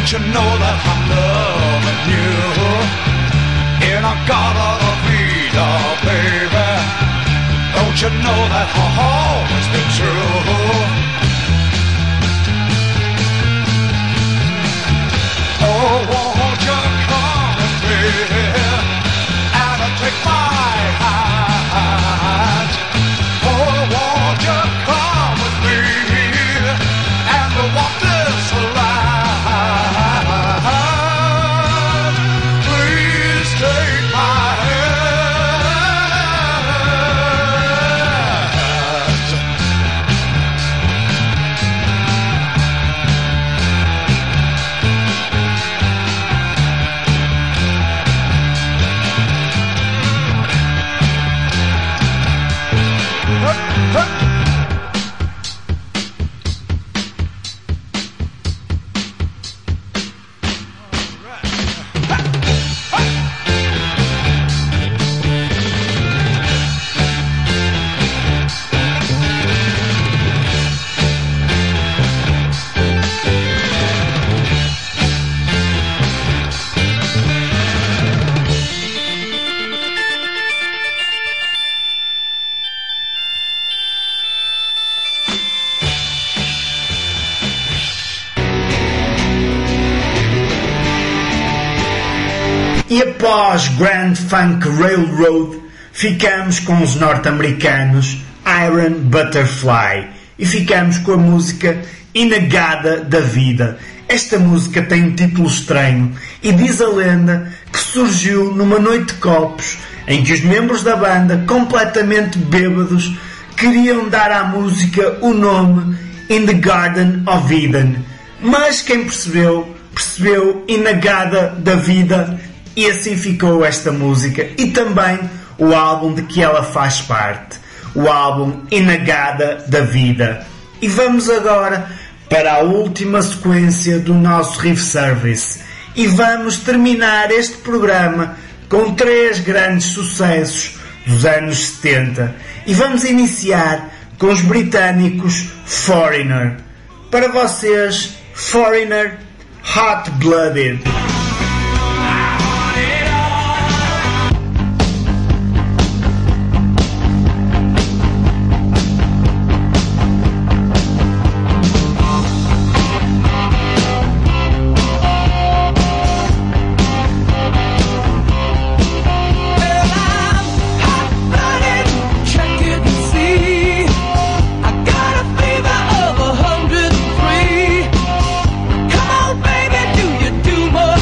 Don't you know that I'm loving you? In a garden of Eden, baby. Don't you know that I'll always be true? Oh, won't you come with me and take my hand? Oh, won't you come with me and walk this line? Please take my E após Grand Funk Railroad, ficamos com os norte-americanos Iron Butterfly e ficamos com a música Inagada da Vida. Esta música tem um título estranho e diz a lenda que surgiu numa noite de copos em que os membros da banda, completamente bêbados, queriam dar à música o nome In the Garden of Eden. Mas quem percebeu, percebeu Inagada da Vida. E assim ficou esta música e também o álbum de que ela faz parte, o álbum Inagada da Vida. E vamos agora para a última sequência do nosso Riff Service e vamos terminar este programa com três grandes sucessos dos anos setenta e vamos iniciar com os britânicos Foreigner. Para vocês, Foreigner, Hot Blooded. Come on, baby, do you do more?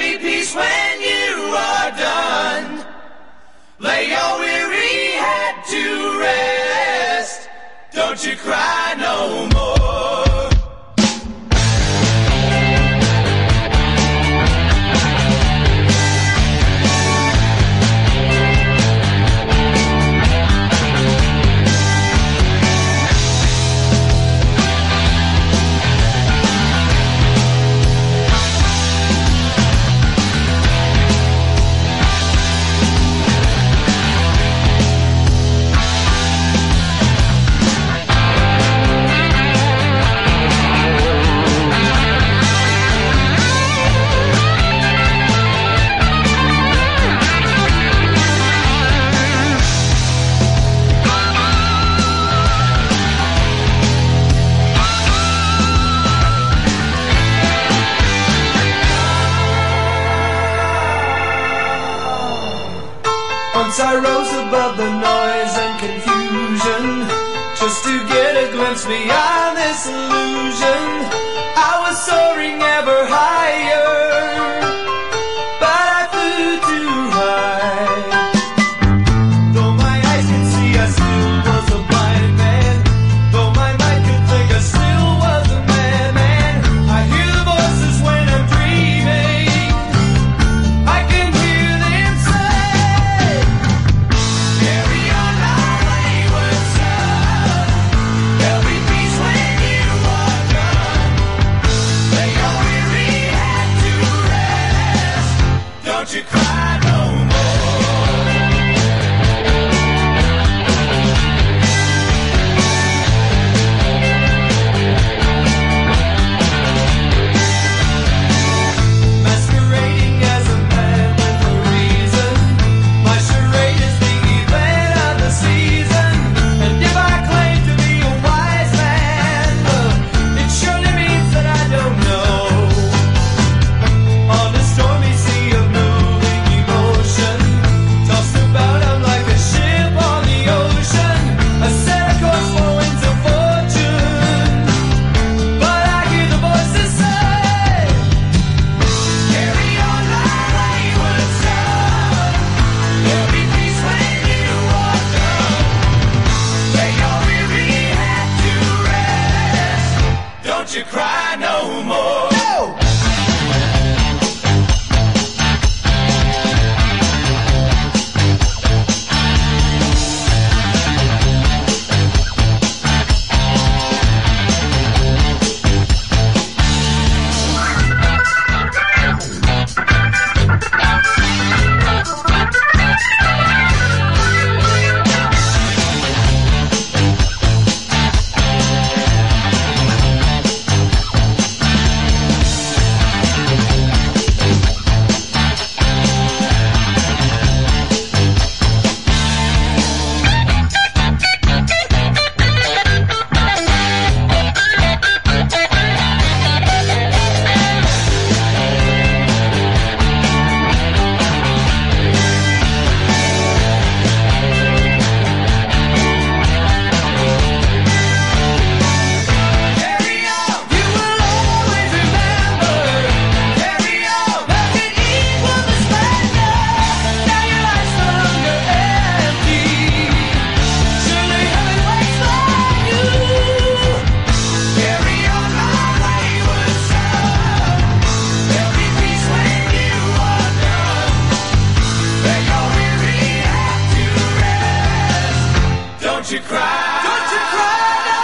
be peace when you are done. Lay your weary head to rest. Don't you cry no more. Once I rose above the noise and confusion, just to get a glimpse beyond this illusion. I was soaring ever higher, but I flew too high. Though my eyes could see, I still was a blind man. Though my mind could think, I still was a madman. I hear the voices when I'm dreaming. I can hear them say, carry on my wayward son. There'll be peace when you are done. Lay your weary head to rest. Don't you cry no more. Masquerading as a man with a reason. My charade is the event of the season. And if I claim to be a wise man, uh, it surely means that I don't know. On a stormy sea of moving emotion, tossed about I'm like a ship on the ocean. I set a course for winds of fortune, but I hear the voices say, carry on my wayward son. There'll be peace when you are done. Lay your weary head to rest. Don't you cry no more. No! Carry on, you will always remember. Carry on, make it equal the splendor. Now your life's no longer empty. Surely heaven waits for you. Carry on, my wayward son. There'll be peace when you are done. Lay your weary head to rest. Don't you cry. Don't you cry no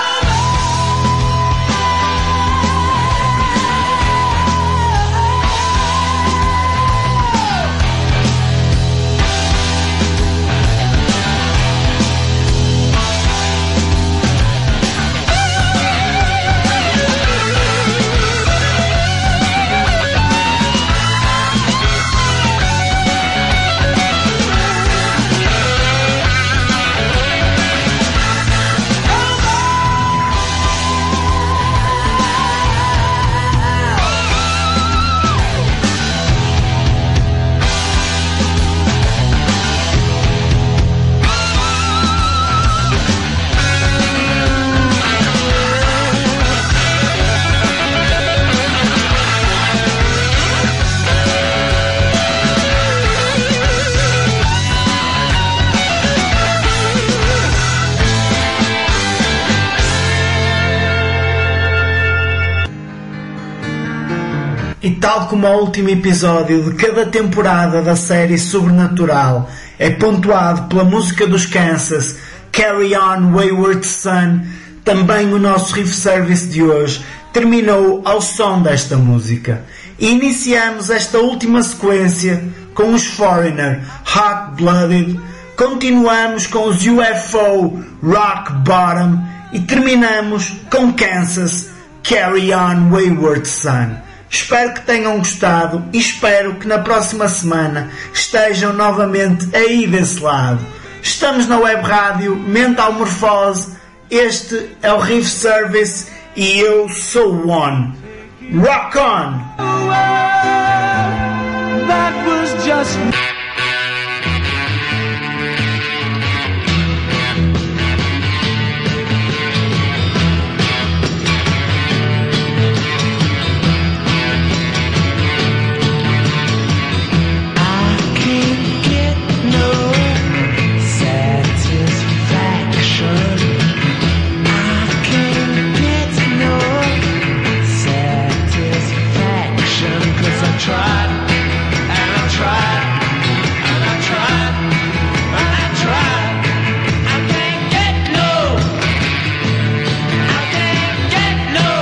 more. tal como o último episódio de cada temporada da série Sobrenatural é pontuado pela música dos Kansas, Carry On Wayward Son, também o nosso Riff Service de hoje terminou ao som desta música. E iniciamos esta última sequência com os Foreigner, Hot Blooded, continuamos com os U F O, Rock Bottom, e terminamos com Kansas, Carry On Wayward Son. Espero que tenham gostado e espero que na próxima semana estejam novamente aí desse lado. Estamos na web rádio Mental Morfose, este é o Riff Service e eu sou o One. Rock on! That was just tried, and I tried, and I tried, and I tried. I can't get no, I can't get no.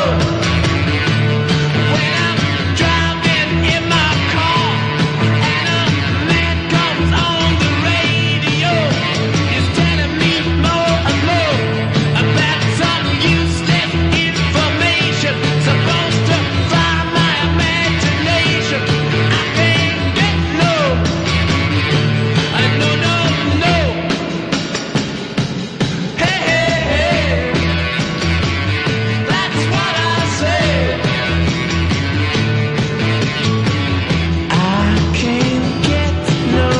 When I'm driving in my car and a man comes on the radio, he's telling me more and more about some useless information supposed to fire my imagination. I can't get no, I no no no. Hey hey hey, that's what I say. I can't get no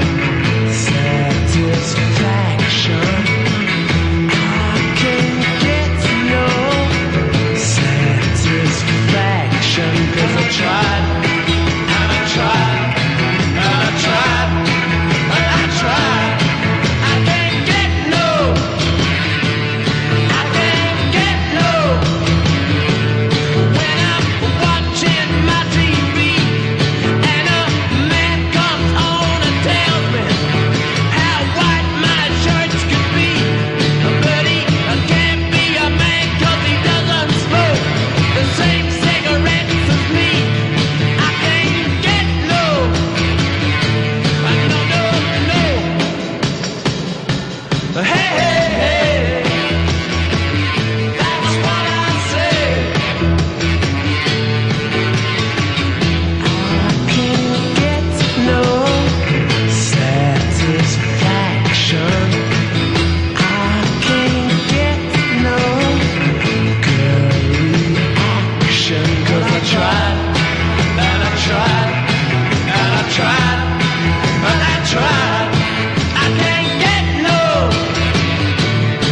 satisfaction. I can't get no satisfaction 'cause I tried. And I tried, and I tried, and I tried. I can't get no, I can't get no. When I'm watching my T V and a man comes on and tells me how white my shirts could be, but he can't be a man 'cause he doesn't smoke the same cigarettes as me. I can't get no, I no no no. Hey hey hey, that's what I say. I can't get no satisfaction. I can't get no good reaction 'cause I tried, and I tried, and I tried, and I tried. I can't get no,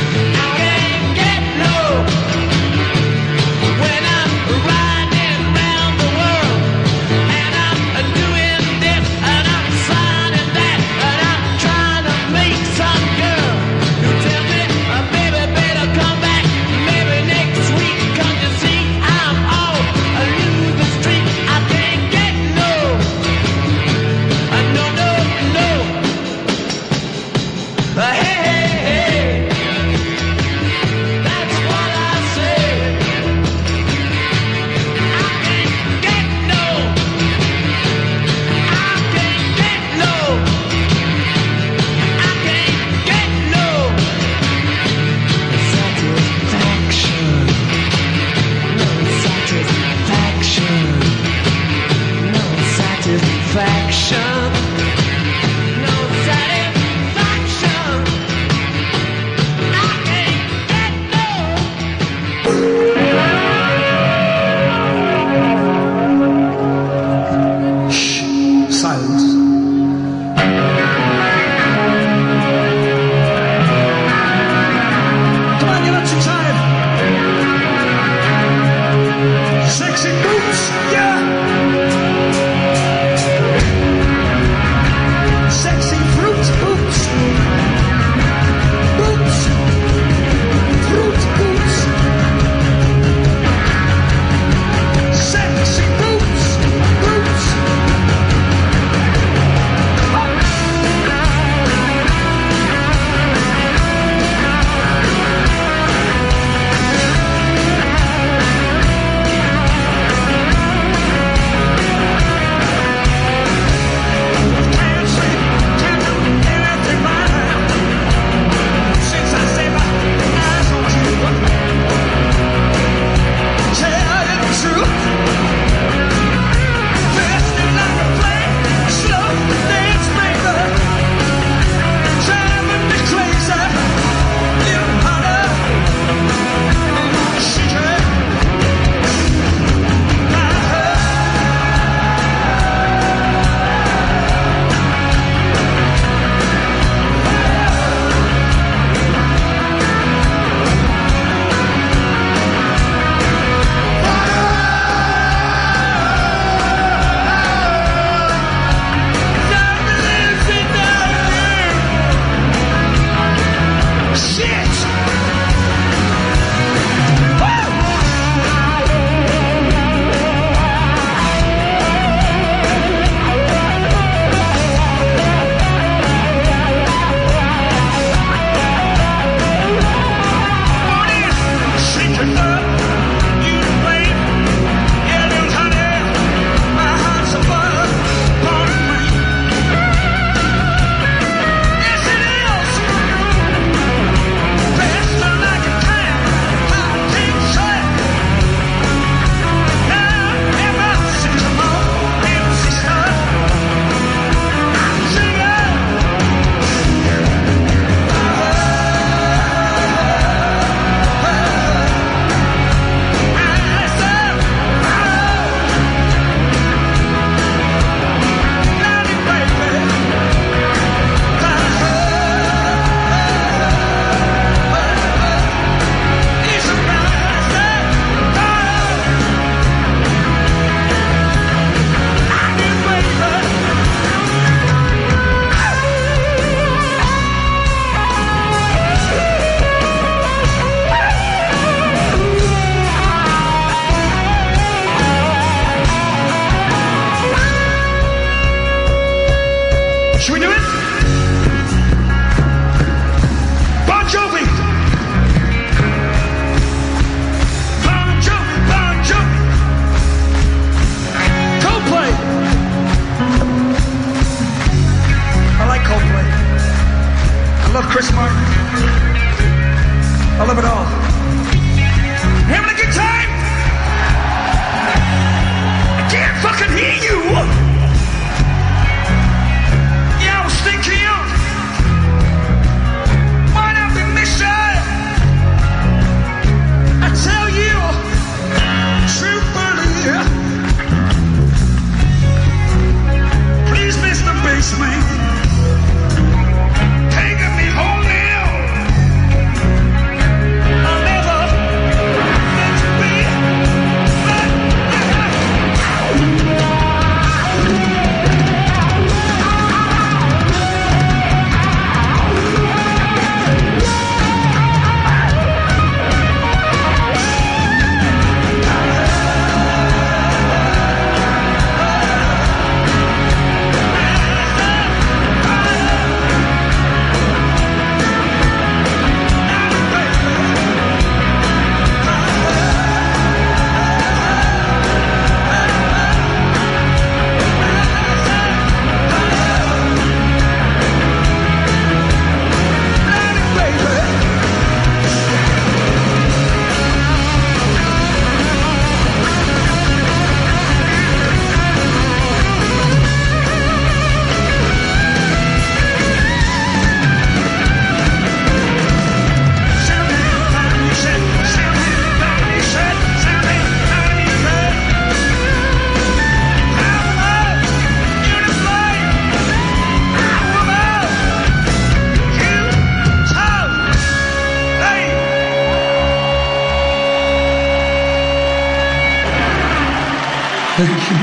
Thank you.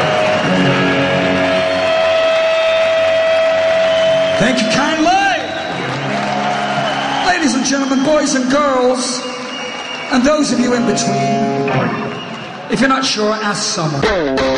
Thank you kindly. Ladies and gentlemen, boys and girls, and those of you in between, if you're not sure, ask someone.